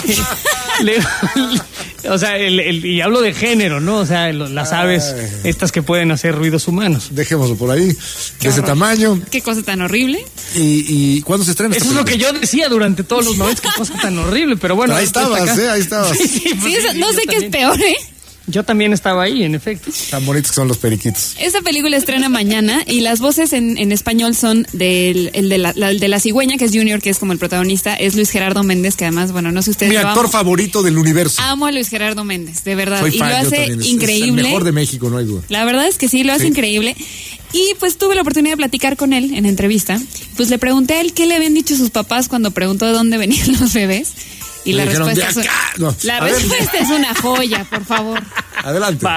S1: O sea, y hablo de género, ¿no? O sea, las aves, estas que pueden hacer ruidos humanos.
S2: Dejémoslo por ahí. De ese
S9: horror.
S2: tamaño.
S9: Qué cosa tan horrible.
S2: ¿Y cuándo se estrena
S1: Eso
S2: esta
S1: es lo que
S2: película?
S1: yo decía durante todos los 90, qué cosa tan horrible, pero bueno.
S2: Ahí
S1: después
S2: estabas,
S1: acá-
S2: ahí estabas.
S1: Sí, pues
S9: Sí, eso- no
S1: yo
S9: sé qué es
S1: también.
S9: peor, ¿eh?
S1: Yo también estaba ahí, en efecto.
S2: Tan bonitos que son los periquitos.
S9: Esta película estrena mañana y las voces en español son el de la cigüeña, que es Junior, que es como el protagonista, es Luis Gerardo Méndez, que además, bueno, no sé ustedes.
S2: Mi
S9: yo
S2: actor
S9: amo,
S2: favorito del universo.
S9: amo a Luis Gerardo Méndez, de verdad.
S2: Soy
S9: y
S2: fan,
S9: lo
S2: yo
S9: hace
S2: también. Es
S9: increíble.
S2: el mejor de México, no hay duda.
S9: La verdad es que sí, lo hace
S2: Sí.
S9: increíble. Y pues tuve la oportunidad de platicar con él en entrevista. Pues le pregunté a él qué le habían dicho sus papás cuando preguntó de dónde venían los bebés. Y
S2: Le
S9: la
S2: dijeron,
S9: respuesta,
S2: "De acá". No,
S9: la
S2: a ver.
S9: respuesta es una joya, por favor.
S2: Adelante.
S1: Va.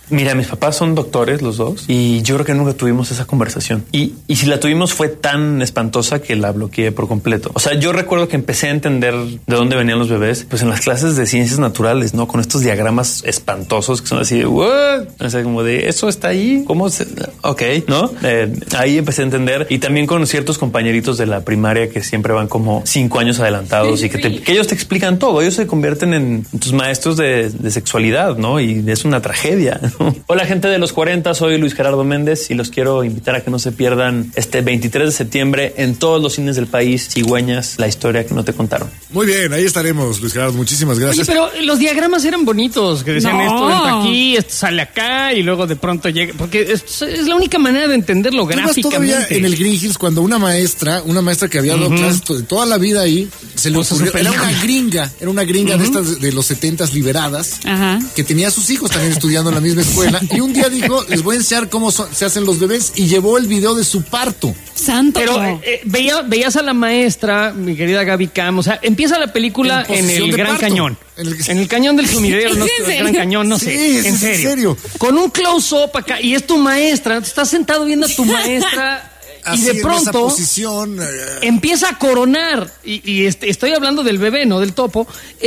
S10: Mira, mis papás son doctores los dos y yo creo que nunca tuvimos esa conversación. Y si la tuvimos fue tan espantosa que la bloqueé por completo. O sea, yo recuerdo que empecé a entender de dónde venían los bebés, pues en las clases de ciencias naturales, ¿no? Con estos diagramas espantosos que son así de, ¿what? O sea, como de, ¿eso está ahí? ¿Cómo se...? Ok, ¿no? Ahí empecé a entender. Y también con ciertos compañeritos de la primaria que siempre van como 5 años adelantados y que ellos te explican todo. Ellos se convierten en tus maestros de sexualidad, ¿no? Y es una tragedia, ¿no? Hola, gente de los 40, soy Luis Gerardo Méndez y los quiero invitar a que no se pierdan este 23 de septiembre en todos los cines del país, Cigüeñas, la historia que no te contaron.
S2: Muy bien, ahí estaremos, Luis Gerardo. Muchísimas gracias.
S1: Oye, pero los diagramas eran bonitos, que decían esto entra aquí, esto sale acá y luego de pronto llega, porque es la única manera de entenderlo gráficamente.
S2: Todavía en el Green Hills cuando una maestra que había dado clases toda la vida ahí, se le ocurrió, era una gringa de estas de los 70s liberadas, que tenía a sus hijos también estudiando en la misma escuela, y un día dijo, les voy a enseñar cómo se hacen los bebés, y llevó el video de su parto.
S9: Santo.
S1: Pero veías a la maestra, mi querida Gaby Cam, o sea, empieza la película en el Gran Cañón. En el cañón del sumidero, no, el Gran Cañón, no sé. En serio. Con un close-up acá, y es tu maestra, estás sentado viendo a tu maestra.
S2: Así,
S1: y de pronto
S2: en esa posición,
S1: empieza a coronar y estoy hablando del bebé, no del topo, y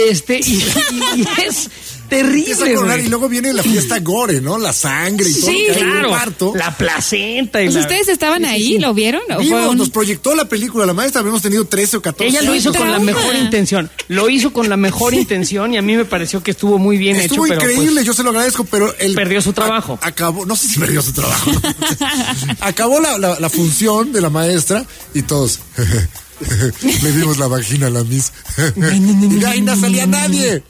S1: es terrible.
S2: Empieza a coronar y luego viene la fiesta gore, ¿no? La sangre y todo.
S1: Sí, claro.
S2: El parto.
S1: La placenta.
S9: Pues ustedes estaban ahí, ¿lo vieron?
S2: Vimos, nos proyectó la película la maestra, habíamos tenido 13 o 14
S1: Ella lo hizo con la mejor intención. Lo hizo con la mejor intención y a mí me pareció que estuvo muy bien hecho.
S2: Estuvo increíble,
S1: pues,
S2: yo se lo agradezco, pero él
S1: perdió su trabajo.
S2: Acabó, no sé si perdió su trabajo. Acabó la función de la maestra y todos le dimos la vagina a la Miss. Y ahí no salía nadie.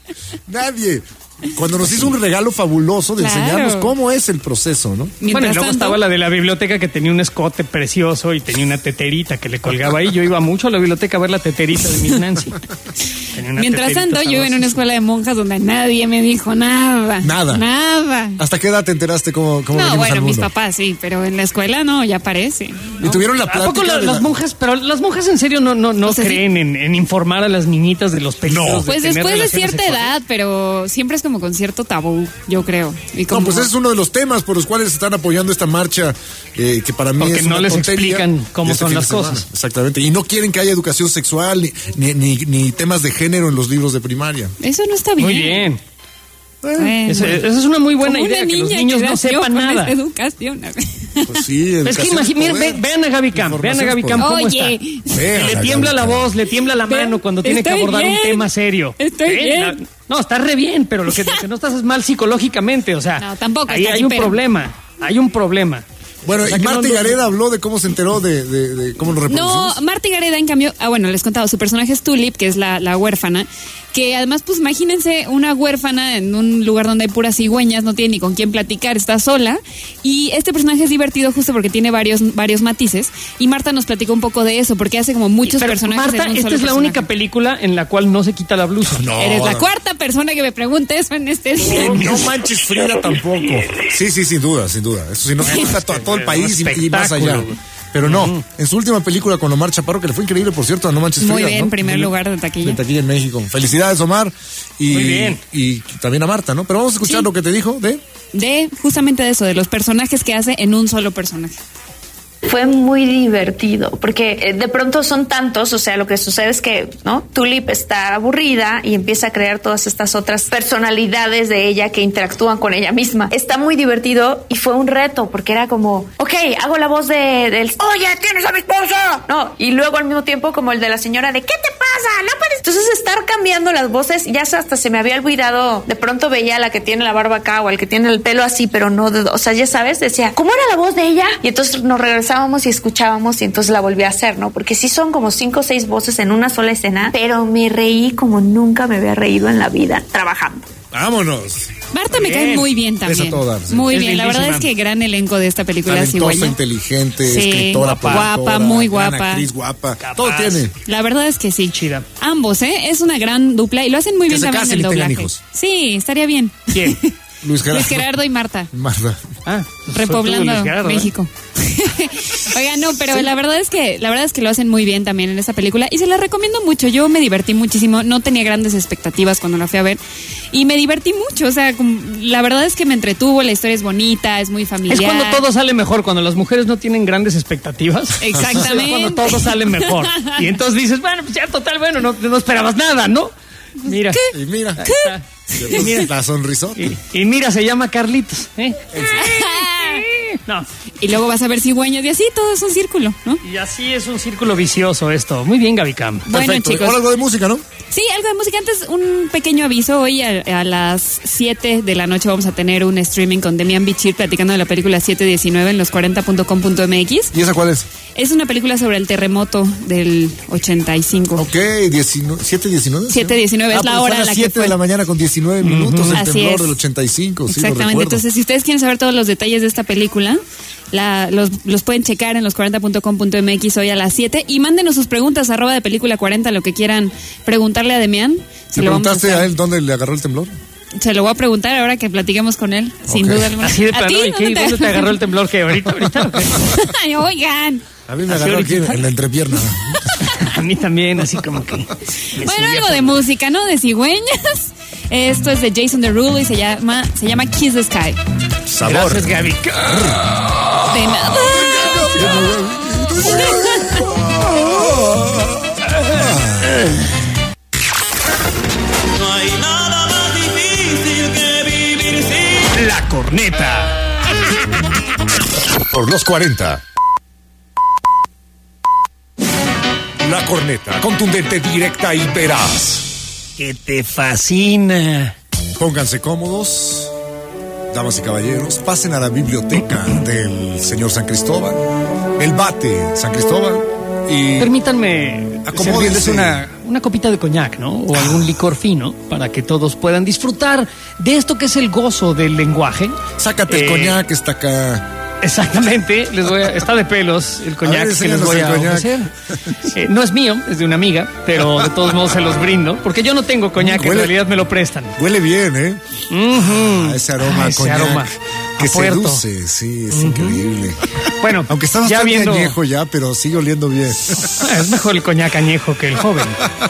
S2: Cuando nos hizo un regalo fabuloso de enseñarnos cómo es el proceso, ¿no?
S1: Bueno, y luego estaba la de la biblioteca que tenía un escote precioso y tenía una teterita que le colgaba ahí. Yo iba mucho a la biblioteca a ver la teterita de Miss Nancy.
S9: Mientras tanto, yo iba en una escuela de monjas donde nadie me dijo nada. Nada.
S2: ¿Hasta qué edad te enteraste cómo
S9: no, bueno, mis papás sí, pero en la escuela no, ya parece. ¿No?
S2: Y tuvieron la plática.
S1: ¿A poco las monjas, pero las monjas en serio no creen en informar a las niñitas de los peligros?
S9: No. Pues después de cierta edad, pero siempre es como con cierto tabú, yo creo. Y como...
S2: No, pues ese es uno de los temas por los cuales están apoyando esta marcha, que para mí
S1: porque
S2: es
S1: no
S2: una
S1: les
S2: tontería,
S1: explican cómo son las cosas.
S2: Exactamente. Y no quieren que haya educación sexual ni temas de género en los libros de primaria.
S9: Eso no está bien.
S1: Muy bien.
S9: Bueno.
S1: Esa es una muy buena idea, que los niños no sepan nada.
S9: Educación.
S2: Pues sí,
S1: es que imagínate, vean a Gaby Cam cómo está. Le tiembla la voz, le tiembla la mano cuando tiene que abordar un tema serio.
S9: Estoy bien.
S1: No, está re bien, pero lo que no estás es mal psicológicamente, o sea,
S9: no, tampoco
S1: ahí hay un problema.
S2: Bueno, y Marta Gareda habló de cómo se enteró de cómo lo reproducimos.
S9: No, Marta Gareda, en cambio, les contaba, su personaje es Tulip, que es la huérfana, que además, pues imagínense una huérfana en un lugar donde hay puras cigüeñas, no tiene ni con quién platicar, está sola, y este personaje es divertido justo porque tiene varios matices, y Marta nos platicó un poco de eso, porque hace como muchos personajes
S1: Marta,
S9: en un
S1: esta
S9: solo
S1: es la
S9: personaje.
S1: única película en la cual no se quita la blusa.
S2: No,
S9: Eres la cuarta persona que me pregunta eso en este día.
S2: No manches, Frida tampoco. Sí, sin duda. Eso sí, no gusta a todo el país y más allá. Pero no, en su última película con Omar Chaparro, que le fue increíble, por cierto, a No Manches Frida.
S9: Muy bien,
S2: ¿no?
S9: primer lugar de taquilla.
S2: De taquilla en México. Felicidades, Omar.
S1: Muy bien.
S2: Y también a Marta, ¿no? Pero vamos a escuchar lo que te dijo
S9: de justamente de eso, de los personajes que hace en un solo personaje.
S11: Fue muy divertido, porque de pronto son tantos, o sea, lo que sucede es que, ¿no? Tulip está aburrida y empieza a crear todas estas otras personalidades de ella que interactúan con ella misma. Está muy divertido y fue un reto, porque era como, ok, hago la voz del oye, ¿tienes a mi esposa? No, y luego al mismo tiempo como el de la señora de ¿qué te pasa? No puedes. Entonces estar cambiando las voces, ya hasta se me había olvidado, de pronto veía a la que tiene la barba acá o al que tiene el pelo así, pero no, o sea, ya sabes, decía, ¿cómo era la voz de ella? Y entonces nos regresamos y escuchábamos y entonces la volví a hacer, ¿no? Porque sí son como 5 o 6 voces en una sola escena, pero me reí como nunca me había reído en la vida trabajando.
S2: ¡Vámonos!
S9: Marta me cae muy bien también. Muy bien, la verdad es que gran elenco de esta película.
S2: Talentosa, inteligente, escritora,
S9: guapa, muy guapa.
S2: Actriz guapa, todo tiene.
S9: La verdad es que sí.
S1: Chida.
S9: Ambos, es una gran dupla y lo hacen muy bien también en el doblaje.
S2: Hijos.
S9: Sí, estaría bien.
S1: ¿Quién?
S2: Luis
S9: Gerardo y Marta.
S2: Marta.
S9: Repoblando
S1: Gerardo,
S9: México. Oiga, no, pero la verdad es que lo hacen muy bien también en esta película y se la recomiendo mucho. Yo me divertí muchísimo, no tenía grandes expectativas cuando la fui a ver y me divertí mucho. O sea, la verdad es que me entretuvo, la historia es bonita, es muy familiar.
S1: Es cuando todo sale mejor, cuando las mujeres no tienen grandes expectativas.
S9: Exactamente.
S1: Es cuando todo sale mejor. Y entonces dices, bueno, pues ya total, bueno, no esperabas nada, ¿no? Mira.
S2: ¿Qué? Y mira.
S1: ¿Qué? Y mira.
S2: La sonrisota.
S1: Y mira, se llama Carlitos, ¿eh? No.
S9: Y luego vas a ver cigüeñas y así todo es un círculo, ¿no?
S1: Y así es un círculo vicioso esto. Muy bien, Gaby Cam.
S9: Bueno,
S2: Perfecto.
S9: chicos.
S2: Ahora algo de música, ¿no?
S9: Sí, algo de música. Antes, un pequeño aviso. Hoy a las 7 de la noche vamos a tener un streaming con Demian Bichir platicando de la película 719 en los40.com.mx.
S2: ¿Y esa cuál es?
S9: Es una película sobre el terremoto del 85.
S2: Ok, 7:19.
S9: 7:19 es la hora
S2: a las
S9: a la
S2: 7
S9: que fue.
S2: de la mañana con 19 minutos el
S9: Así
S2: temblor
S9: es.
S2: del 85. Sí, lo
S9: Exactamente.
S2: recuerdo.
S9: Entonces, si ustedes quieren saber todos los detalles de esta película, los pueden checar en los40.com.mx hoy a las 7 y mándenos sus preguntas @de película 40, lo que quieran preguntarle a Demian.
S2: ¿Le preguntaste a él dónde le agarró el temblor?
S9: Se lo voy a preguntar ahora que platiquemos con él, sin duda alguna.
S1: Así de
S9: ¿A
S1: plano,
S9: ti?
S1: ¿y dónde te agarró el temblor? ¿Qué? ¿Ahorita?
S9: Ay, oigan.
S2: A mí me agarró aquí en la entrepierna.
S1: A mí también, así como que...
S9: Bueno, algo de música, ¿no? De cigüeñas. Esto es de Jason Derulo y se llama Kiss the Sky.
S2: Sabor.
S1: Gracias, Gaby.
S9: De nada.
S8: No hay nada más difícil que vivir sin
S6: La corneta. Por los 40. La corneta, contundente, directa y veraz.
S1: Que te fascina.
S2: Pónganse cómodos, damas y caballeros, pasen a la biblioteca del señor San Cristóbal, el bate San Cristóbal, y
S1: Permítanme
S2: Acomódense.
S1: servirles una copita de coñac, ¿no? O algún licor fino para que todos puedan disfrutar de esto que es el gozo del lenguaje.
S2: sácate el coñac, está acá.
S1: Exactamente, está de pelos el coñac que les voy a ofrecer. No es mío, es de una amiga, pero de todos modos se los brindo, porque yo no tengo coñac, en realidad me lo prestan.
S2: Huele bien, ¿eh? Ese aroma,
S1: ese
S2: coñac,
S1: aroma
S2: que
S1: a puerto.
S2: seduce, sí, es increíble.
S1: Bueno,
S2: aunque está
S1: ya
S2: bastante
S1: viendo...
S2: añejo ya, pero sigue oliendo bien.
S1: Es mejor el coñac añejo que el joven.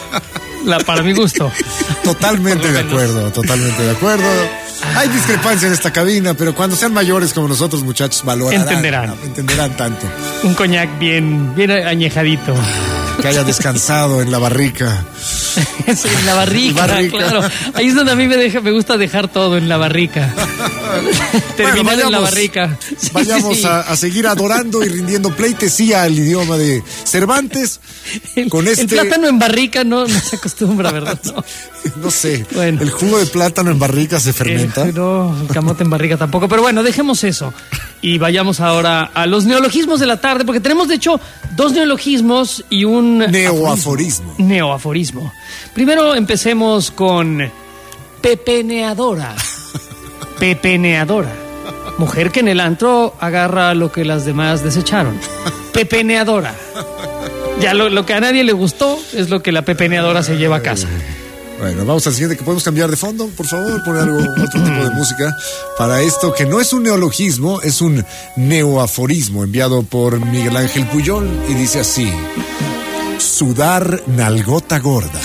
S1: Para mi gusto.
S2: Totalmente de acuerdo, totalmente de acuerdo. Hay discrepancia en esta cabina, pero cuando sean mayores como nosotros, muchachos, valorarán. Entenderán tanto.
S1: Un coñac bien añejadito.
S2: Que haya descansado en la barrica.
S1: Sí, en la barrica, claro. Ahí es donde a mí me gusta dejar todo en la barrica. Terminar en la barrica.
S2: Vayamos
S1: Sí.
S2: a seguir adorando y rindiendo pleitesía al idioma de Cervantes.
S1: El plátano en barrica no se acostumbra, ¿verdad?
S2: No sé.
S1: Bueno.
S2: El jugo de plátano en barrica se fermenta.
S1: No, el camote en barrica tampoco. Pero bueno, dejemos eso. Y vayamos ahora a los neologismos de la tarde, porque tenemos, de hecho, 2 neologismos y un...
S2: Neoaforismo.
S1: Neoaforismo. Primero empecemos con pepeneadora. Pepeneadora. Mujer que en el antro agarra lo que las demás desecharon. Pepeneadora. Ya lo que a nadie le gustó es lo que la pepeneadora se lleva a casa.
S2: Bueno, vamos al siguiente, que podemos cambiar de fondo, por favor, poner otro tipo de música para esto, que no es un neologismo, es un neoaforismo enviado por Miguel Ángel Puyol y dice así: sudar nalgota gorda.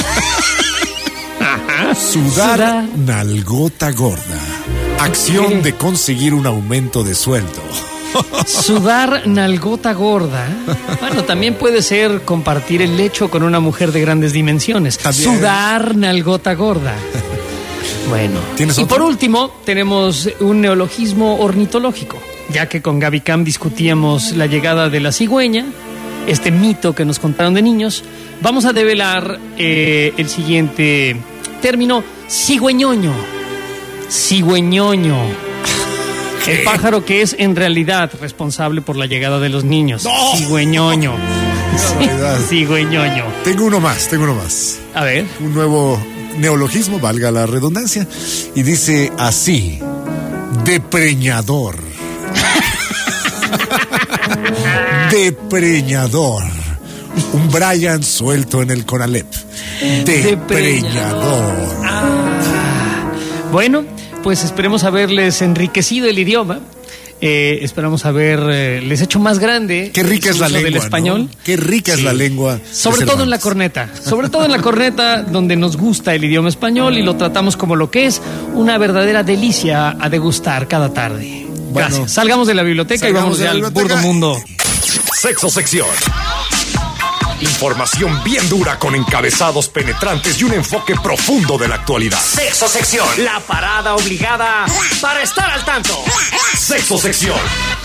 S2: Sudar nalgota gorda. Acción de conseguir un aumento de sueldo.
S1: Sudar nalgota gorda. Bueno, también puede ser compartir el lecho con una mujer de grandes dimensiones.
S2: También.
S1: Sudar nalgota gorda. Bueno.
S2: ¿Tienes
S1: y
S2: otro?
S1: por último, tenemos un neologismo ornitológico, ya que con Gaby Cam discutíamos la llegada de la cigüeña, este mito que nos contaron de niños. Vamos a develar el siguiente término: cigüeñoño. Cigüeñoño. El pájaro que es en realidad responsable por la llegada de los niños.
S2: ¡No!
S1: Cigüeñoño.
S2: barbaridad.
S1: Cigüeñoño.
S2: Tengo uno más.
S1: A ver.
S2: Un nuevo neologismo, valga la redundancia, y dice así: depreñador. Depreñador. Un Brian suelto en el Conalep. Depreñador.
S1: Bueno, pues esperemos haberles enriquecido el idioma. Esperamos haberles hecho más grande.
S2: Qué rica es la lengua,
S1: del español.
S2: ¿no? Qué rica es la lengua.
S1: Sobre todo en la corneta. Sobre todo en la corneta, donde nos gusta el idioma español y lo tratamos como lo que es, una verdadera delicia a degustar cada tarde.
S2: Bueno,
S1: gracias. Salgamos de la biblioteca y vamos ya al burdo mundo.
S6: Sexo sección. Información bien dura con encabezados penetrantes y un enfoque profundo de la actualidad.
S8: Sexo sección.
S1: La parada obligada para estar al tanto.
S6: Sexo sección.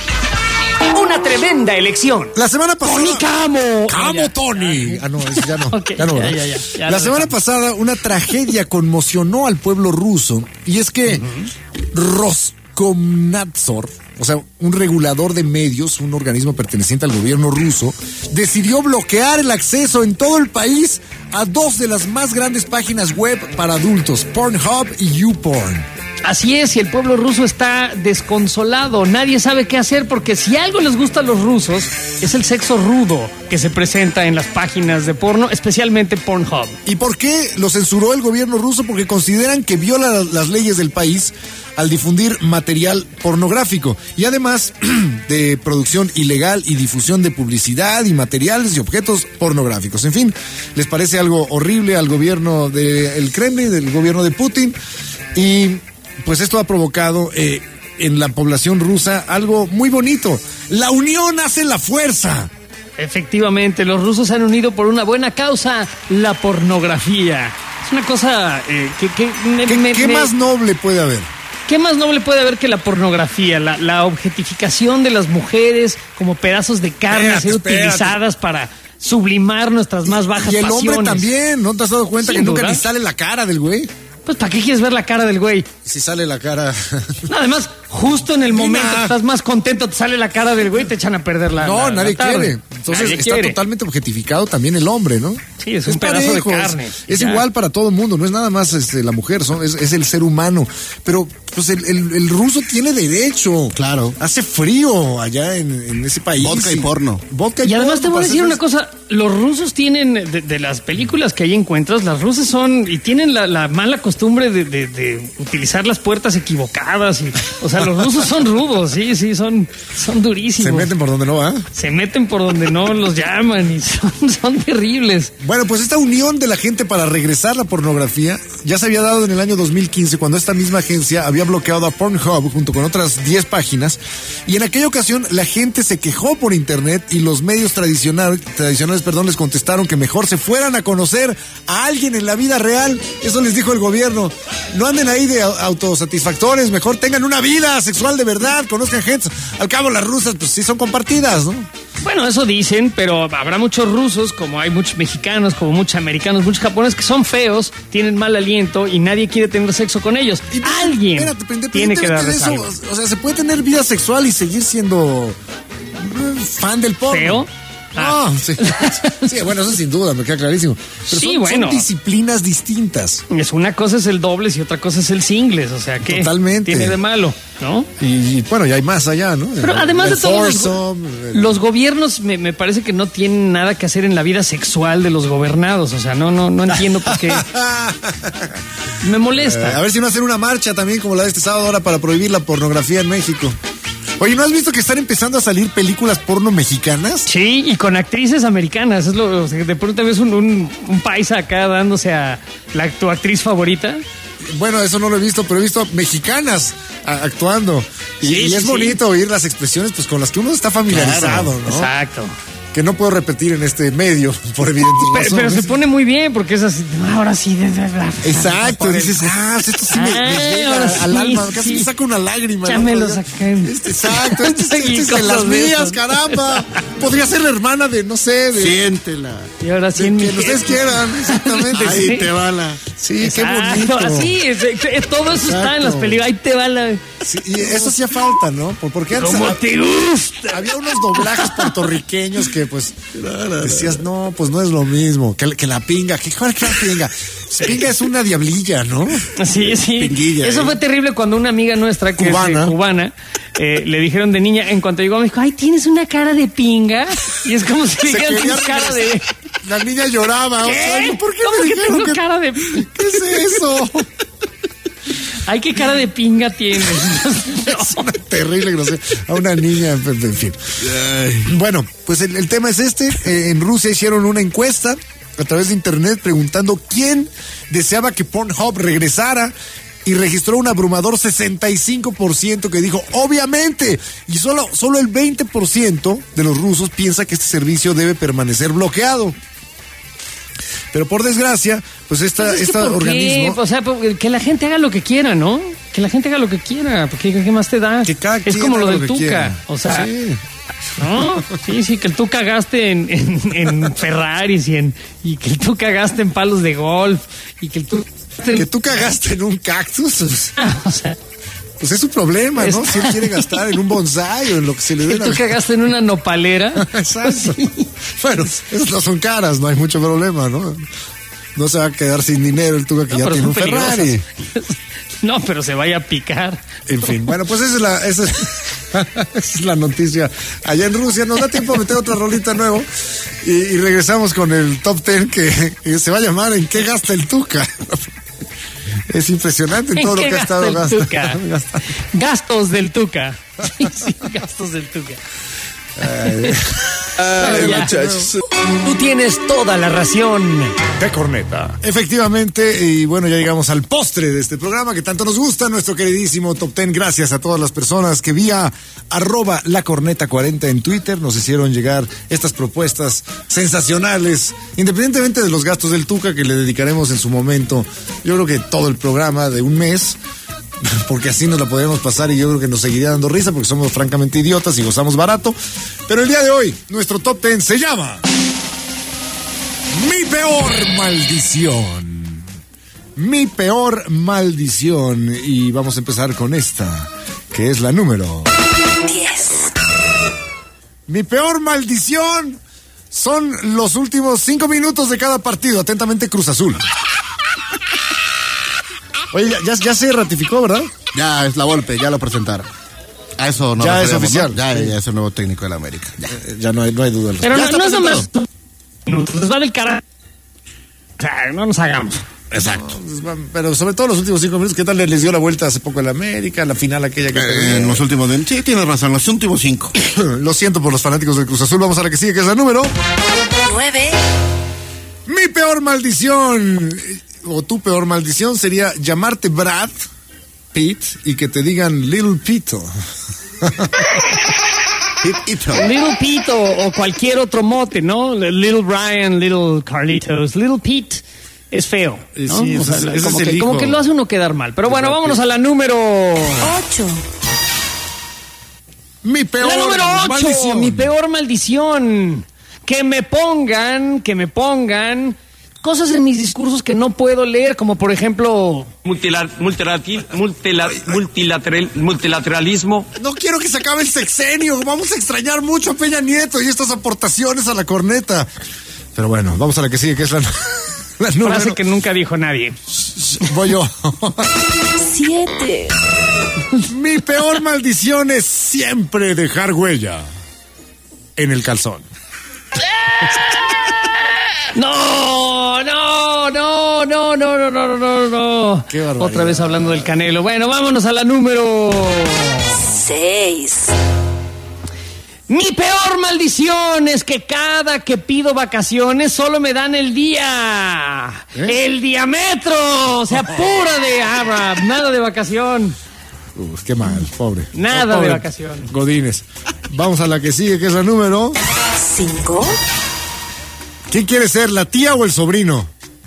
S1: Una tremenda elección.
S2: La semana pasada.
S1: Tony Camo.
S2: Camo, Tony. Ah, no, ya no.
S1: Ok,
S2: ya no,
S1: ya
S2: la semana pasada, una tragedia conmocionó al pueblo ruso. Y es que Roskomnadzor, o sea, un regulador de medios, un organismo perteneciente al gobierno ruso, decidió bloquear el acceso en todo el país a dos de las más grandes páginas web para adultos, Pornhub y YouPorn.
S1: Así es, y el pueblo ruso está desconsolado. Nadie sabe qué hacer porque si algo les gusta a los rusos es el sexo rudo que se presenta en las páginas de porno, especialmente Pornhub.
S2: ¿Y por qué lo censuró el gobierno ruso? Porque consideran que viola las leyes del país al difundir material pornográfico y además de producción ilegal y difusión de publicidad y materiales y objetos pornográficos. En fin, les parece algo horrible al gobierno del Kremlin, del gobierno de Putin, y pues esto ha provocado en la población rusa algo muy bonito. La unión hace la fuerza.
S1: Efectivamente, los rusos se han unido por una buena causa, la pornografía. Es una cosa
S2: ¿Qué más noble puede haber?
S1: ¿Qué más noble puede haber que la pornografía? La objetificación de las mujeres como pedazos de carne ser utilizadas para sublimar nuestras más bajas pasiones.
S2: Y el hombre también, ¿no te has dado cuenta que nunca ni sale la cara del güey?
S1: Pues ¿para qué quieres ver la cara del güey?
S2: Si sale la cara...
S1: No, además, justo en el momento que estás más contento, te sale la cara del güey y te echan a perder la
S2: No, nadie
S1: la
S2: quiere. Entonces
S1: nadie
S2: está
S1: quiere.
S2: Totalmente objetificado también el hombre, ¿no?
S1: Sí, es un pedazo
S2: parejo,
S1: de carne.
S2: Es igual para todo el mundo, no es nada más la mujer, es el ser humano. Pero pues el ruso tiene derecho.
S3: Claro.
S2: Hace frío allá en ese país.
S3: Vodka y porno.
S2: Vodka
S1: Y además te voy a decir una
S2: cosa.
S1: cosa, los rusos tienen, de las películas que ahí encuentras, las rusas son, y tienen la mala costumbre de utilizar las puertas equivocadas, y, o sea, los rusos son rudos, sí, son durísimos.
S2: Se meten por donde no va.
S1: Se meten por donde no los llaman y son terribles.
S2: Bueno, pues esta unión de la gente para regresar la pornografía ya se había dado en el año 2015 cuando esta misma agencia había bloqueado a Pornhub junto con otras 10 páginas, y en aquella ocasión la gente se quejó por internet y los medios tradicionales, les contestaron que mejor se fueran a conocer a alguien en la vida real. Eso les dijo el gobierno. No anden ahí de autosatisfactores, mejor tengan una vida sexual de verdad, conozcan gente. Al cabo las rusas pues sí son compartidas, ¿no?
S1: Bueno, eso dicen, pero habrá muchos rusos, como hay muchos mexicanos, como muchos americanos, muchos japoneses que son feos, tienen mal aliento y nadie quiere tener sexo con ellos. Alguien tiene que darles algo.
S2: O sea, se puede tener vida sexual y seguir siendo fan del porno.
S1: ¿Feo?
S2: No, sí. Sí, bueno, eso sin duda, me queda clarísimo. Pero
S1: Sí,
S2: son disciplinas distintas.
S1: Una cosa es el dobles y otra cosa es el singles, o sea que
S2: Totalmente.
S1: tiene de malo, ¿no?
S2: Y bueno, ya hay más allá, ¿no?
S1: Pero además de todo,
S2: foursome,
S1: los gobiernos me parece que no tienen nada que hacer en la vida sexual de los gobernados, o sea, no entiendo por qué. Me molesta.
S2: A ver si no hacen una marcha también como la de este sábado ahora para prohibir la pornografía en México. Oye, ¿no has visto que están empezando a salir películas porno mexicanas?
S1: Sí, y con actrices americanas. Es o sea, de pronto ves un paisa acá dándose a tu actriz favorita.
S2: Bueno, eso no lo he visto, pero he visto mexicanas actuando. Y es bonito oír las expresiones pues con las que uno está familiarizado,
S1: Claro,
S2: ¿no?
S1: Exacto.
S2: Que no puedo repetir en este medio, por evidentes razones.
S1: Pero se pone muy bien, porque es así, ahora sí.
S2: Exacto, dices, esto sí me llega al alma, casi me saca una lágrima.
S1: Ya
S2: ¿no?
S1: me lo saqué.
S2: Exacto, este es de las mías, caramba. Podría ser la hermana de, no sé, de...
S3: Siéntela.
S1: Y ahora sí en mi
S2: que ustedes quieran, exactamente.
S3: Ahí
S2: sí.
S3: te va la...
S2: Sí,
S1: Exacto,
S2: qué bonito.
S1: así, todo eso está en las películas. Ahí te va la...
S2: Sí, y eso hacía falta, ¿no? Porque antes
S1: ¿Cómo te gusta?
S2: había unos doblajes puertorriqueños que pues decías, no, pues no es lo mismo. Que la pinga, ¿cuál es la pinga? Pinga es una diablilla, ¿no?
S1: Sí.
S2: Pinguilla,
S1: Eso fue terrible cuando una amiga nuestra, que
S2: Cubana.
S1: es cubana, le dijeron de niña, en cuanto llegó, me dijo, ay, tienes una cara de pinga. Y es como si le dijeran
S2: quería
S1: tu cara de...
S2: La niña lloraba.
S1: ¿Qué?
S2: O sea, ¿por qué
S1: ¿Cómo
S2: me
S1: que
S2: dijeron
S1: tengo cara de...?
S2: ¿Qué es eso?
S1: Ay, qué cara de pinga tienes.
S2: Es una terrible grosería. A una niña, en fin. Bueno, pues el tema es este. En Rusia hicieron una encuesta a través de internet preguntando quién deseaba que Pornhub regresara y registró un abrumador 65% que dijo, obviamente, y solo el 20% de los rusos piensa que este servicio debe permanecer bloqueado. Pero por desgracia, pues esta organismo...
S1: O sea, que la gente haga lo que quiera, ¿no? Que la gente haga lo que quiera, porque ¿qué más te da?
S2: Que cada
S1: es como lo del Tuca.
S2: Quiera.
S1: O sea,
S2: sí.
S1: ¿no? Sí, que el Tuca gaste en Ferraris y que el Tuca gaste en palos de golf y que el Tuca...
S2: Que tú cagaste en un cactus.
S1: O sea,
S2: pues es su problema, ¿no? Si él quiere gastar en un bonsái o en lo que se le dé.
S1: Que tú cagaste en una nopalera.
S2: Exacto. Bueno, esas no son caras, no hay mucho problema, ¿no? No se va a quedar sin dinero el Tuca que ya tiene un Ferrari.
S1: No, pero se vaya a picar.
S2: En fin, bueno, pues esa es la noticia allá en Rusia. Nos da tiempo a meter otra rolita nuevo y regresamos con el top 10 que se va a llamar ¿En qué gasta el Tuca? Es impresionante todo lo que ha estado gastando.
S1: Gastos del Tuca. Sí, gastos del Tuca.
S5: Muchachos.
S1: Tú tienes toda la ración
S6: de corneta.
S2: Efectivamente, y bueno, ya llegamos al postre de este programa que tanto nos gusta, nuestro queridísimo Top 10. Gracias a todas las personas que vía @lacorneta40 en Twitter nos hicieron llegar estas propuestas sensacionales, independientemente de los gastos del Tuca que le dedicaremos en su momento. Yo creo que todo el programa de un mes, porque así nos la podríamos pasar y yo creo que nos seguiría dando risa porque somos francamente idiotas y gozamos barato. Pero el día de hoy, nuestro top 10 se llama Mi Peor Maldición. Mi Peor Maldición. Y vamos a empezar con esta, que es la número 10. Mi peor maldición son los últimos 5 minutos de cada partido. Atentamente, Cruz Azul. Oye, ya se ratificó, ¿verdad?
S3: Ya es la Volpe, ya lo presentaron. A eso no
S2: ya es oficial.
S3: ¿no? Ya es el nuevo técnico de la América.
S2: Ya no hay duda.
S1: Pero no es nomás. Nos vale el carajo. O sea, no nos hagamos.
S3: Exacto.
S2: Pero sobre todo los últimos 5 minutos, ¿qué tal les dio la vuelta hace poco a la América? La final aquella que...
S3: en los últimos... Sí, tienes razón, los últimos 5.
S2: Lo siento por los fanáticos del Cruz Azul. Vamos a la que sigue, que es la número
S12: 9.
S2: Mi peor maldición, o tu peor maldición, sería llamarte Brad Pitt y que te digan Little Pito.
S1: Little Pito o cualquier otro mote, ¿no? Little Brian, Little Carlitos, Little Pete es feo, ¿no?
S2: Sí,
S1: o sea,
S2: ese
S1: como que lo hace uno quedar mal. Pero bueno, vámonos a la número
S12: 8.
S2: Mi peor
S1: la número 8,
S2: maldición.
S1: Mi peor maldición. Que me pongan cosas en mis discursos que no puedo leer, como por ejemplo multilateralismo.
S2: No quiero que se acabe el sexenio. Vamos a extrañar mucho a Peña Nieto y estas aportaciones a la corneta. Pero bueno, vamos a la que sigue, que es la número.
S1: Frase que nunca dijo nadie.
S2: Voy yo.
S12: 7.
S2: Mi peor maldición es siempre dejar huella en el calzón.
S1: No.
S2: Qué barbaridad.
S1: Otra vez hablando del Canelo. Bueno, vámonos a la número
S12: 6.
S1: Mi peor maldición es que cada que pido vacaciones solo me dan el día. El diámetro. O sea, pura de nada de vacación.
S2: Qué mal, pobre.
S1: Nada
S2: pobre
S1: de vacaciones.
S2: Godínez. Vamos a la que sigue, que es la número
S12: 5.
S2: ¿Quién quiere ser, la tía o el sobrino?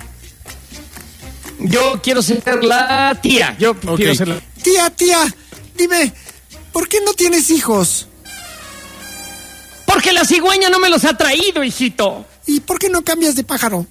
S1: Yo quiero ser la tía. Quiero ser la...
S2: Tía, dime, ¿por qué no tienes hijos?
S1: Porque la cigüeña no me los ha traído, hijito.
S2: ¿Y por qué no cambias de pájaro?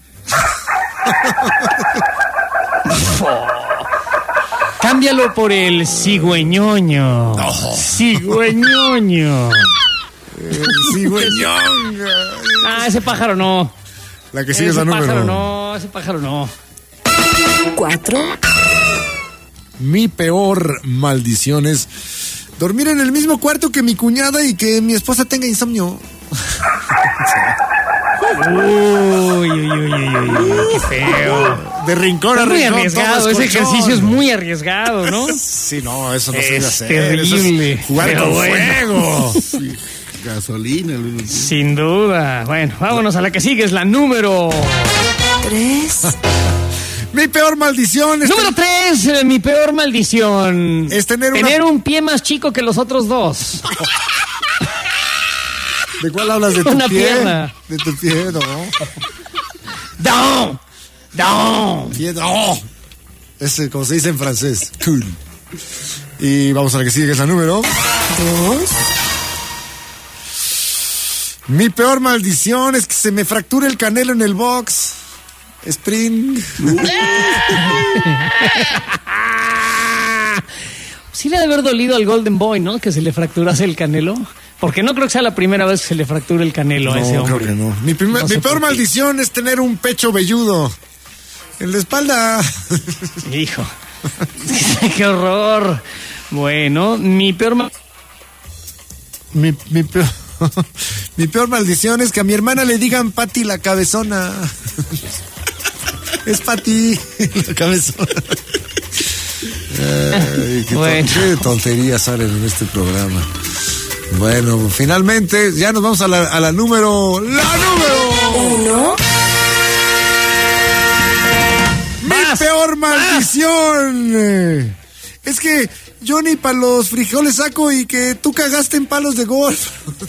S1: Cámbialo por el cigüeñoño. Cigüeñoño.
S2: Cigüeñón.
S1: Ese pájaro no.
S2: La que sigue es la número.
S1: Ese pájaro no.
S12: 4.
S2: Mi peor maldición es dormir en el mismo cuarto que mi cuñada y que mi esposa tenga insomnio.
S1: Qué feo.
S2: De rincón a
S1: Es muy
S2: rincón.
S1: arriesgado,
S2: todo es
S1: ese
S2: colchón.
S1: ejercicio es muy arriesgado, ¿no?
S2: Sí, no, eso no se debe
S1: Es
S2: hacer.
S1: terrible.
S2: Eso es jugar
S1: Pero
S2: con
S1: bueno.
S2: fuego.
S3: Sí, gasolina.
S1: Sin duda. Bueno, vámonos a la que sigue, es la número
S12: 3.
S2: Mi peor maldición es
S1: Número 3, mi peor maldición.
S2: Es tener
S1: un pie más chico que los otros dos.
S2: ¿De cuál hablas? ¿De tu
S1: Una
S2: pie?
S1: pierna.
S2: De tu pie, no.
S1: Down. Down.
S2: Pie, no. Ese, como se dice en francés. Cool. Y vamos a la que sigue, que es la número
S12: 2.
S2: Mi peor maldición es que se me fracture el canelo en el box. Spring.
S1: Sí le ha de haber dolido al Golden Boy, ¿no? Que se le fracturase el canelo. Porque no creo que sea la primera vez que se le fracture el canelo a ese
S2: No,
S1: hombre.
S2: creo que no. Mi
S1: No sé
S2: peor
S1: por qué.
S2: maldición es tener un pecho velludo. En la espalda.
S1: Hijo. Qué horror. Bueno, mi peor
S2: Mi peor... Mi peor maldición es que a mi hermana le digan Pati la cabezona. Es Pati la cabezona. Ay,
S1: Bueno.
S2: qué tonterías salen en este programa. Bueno, finalmente ya nos vamos a la número... ¡La número!
S12: 1.
S2: ¡Mi peor maldición! Es que yo ni para los frijoles saco y que tú cagaste en palos de golf.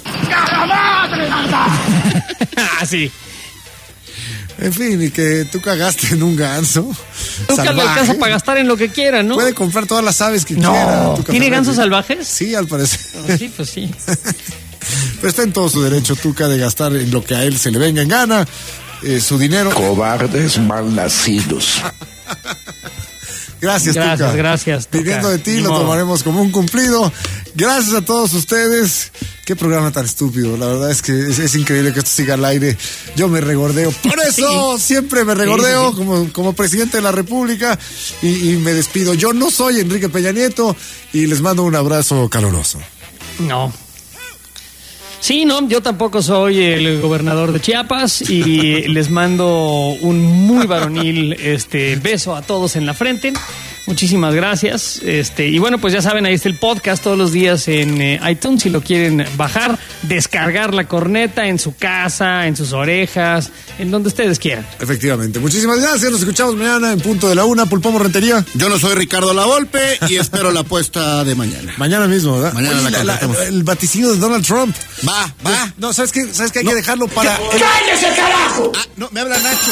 S1: Ah, sí.
S2: En fin, y que tú cagaste en un ganso.
S1: Nunca le
S2: salvaje.
S1: alcanza para gastar en lo que quiera, ¿no?
S2: Puede comprar todas las aves que
S1: No.
S2: quiera. Tu
S1: ¿Tiene
S2: café
S1: gansos
S2: Rafi.
S1: salvajes?
S2: Sí, al parecer.
S1: Sí, pues sí.
S2: Pero está en todo su derecho, Tuca, de gastar en lo que a él se le venga en gana. Su dinero.
S13: Cobardes malnacidos.
S2: Gracias, Tuca.
S1: Gracias, Tuca.
S2: Pidiendo de ti,
S1: Ni
S2: lo
S1: modo.
S2: tomaremos como un cumplido. Gracias a todos ustedes. Qué programa tan estúpido. La verdad es que es increíble que esto siga al aire. Yo me regordeo. Por eso siempre me regordeo
S1: Sí.
S2: como presidente de la República y me despido. Yo no soy Enrique Peña Nieto y les mando un abrazo caluroso.
S1: No. Sí, no, yo tampoco soy el gobernador de Chiapas y les mando un muy varonil beso a todos en la frente. Muchísimas gracias. Y bueno, pues ya saben, ahí está el podcast todos los días en iTunes. Si lo quieren bajar, descargar la corneta en su casa, en sus orejas, en donde ustedes quieran.
S2: Efectivamente. Muchísimas gracias. Nos escuchamos mañana en punto de la 1. Pulpomo Rentería.
S3: Yo no soy Ricardo Lavolpe y espero la apuesta de mañana.
S2: Mañana mismo, ¿verdad?
S3: Mañana
S2: Oye,
S3: la contestamos.
S2: el vaticinio de Donald Trump.
S3: Va.
S2: No, ¿sabes qué? ¿Sabes qué? Hay que dejarlo para...
S8: ¡Cállese, carajo!
S3: Ah, no, me habla Nacho.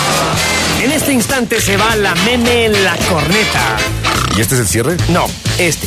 S1: En este instante se va la meme en la corneta.
S6: ¿Y este es el cierre?
S1: No, este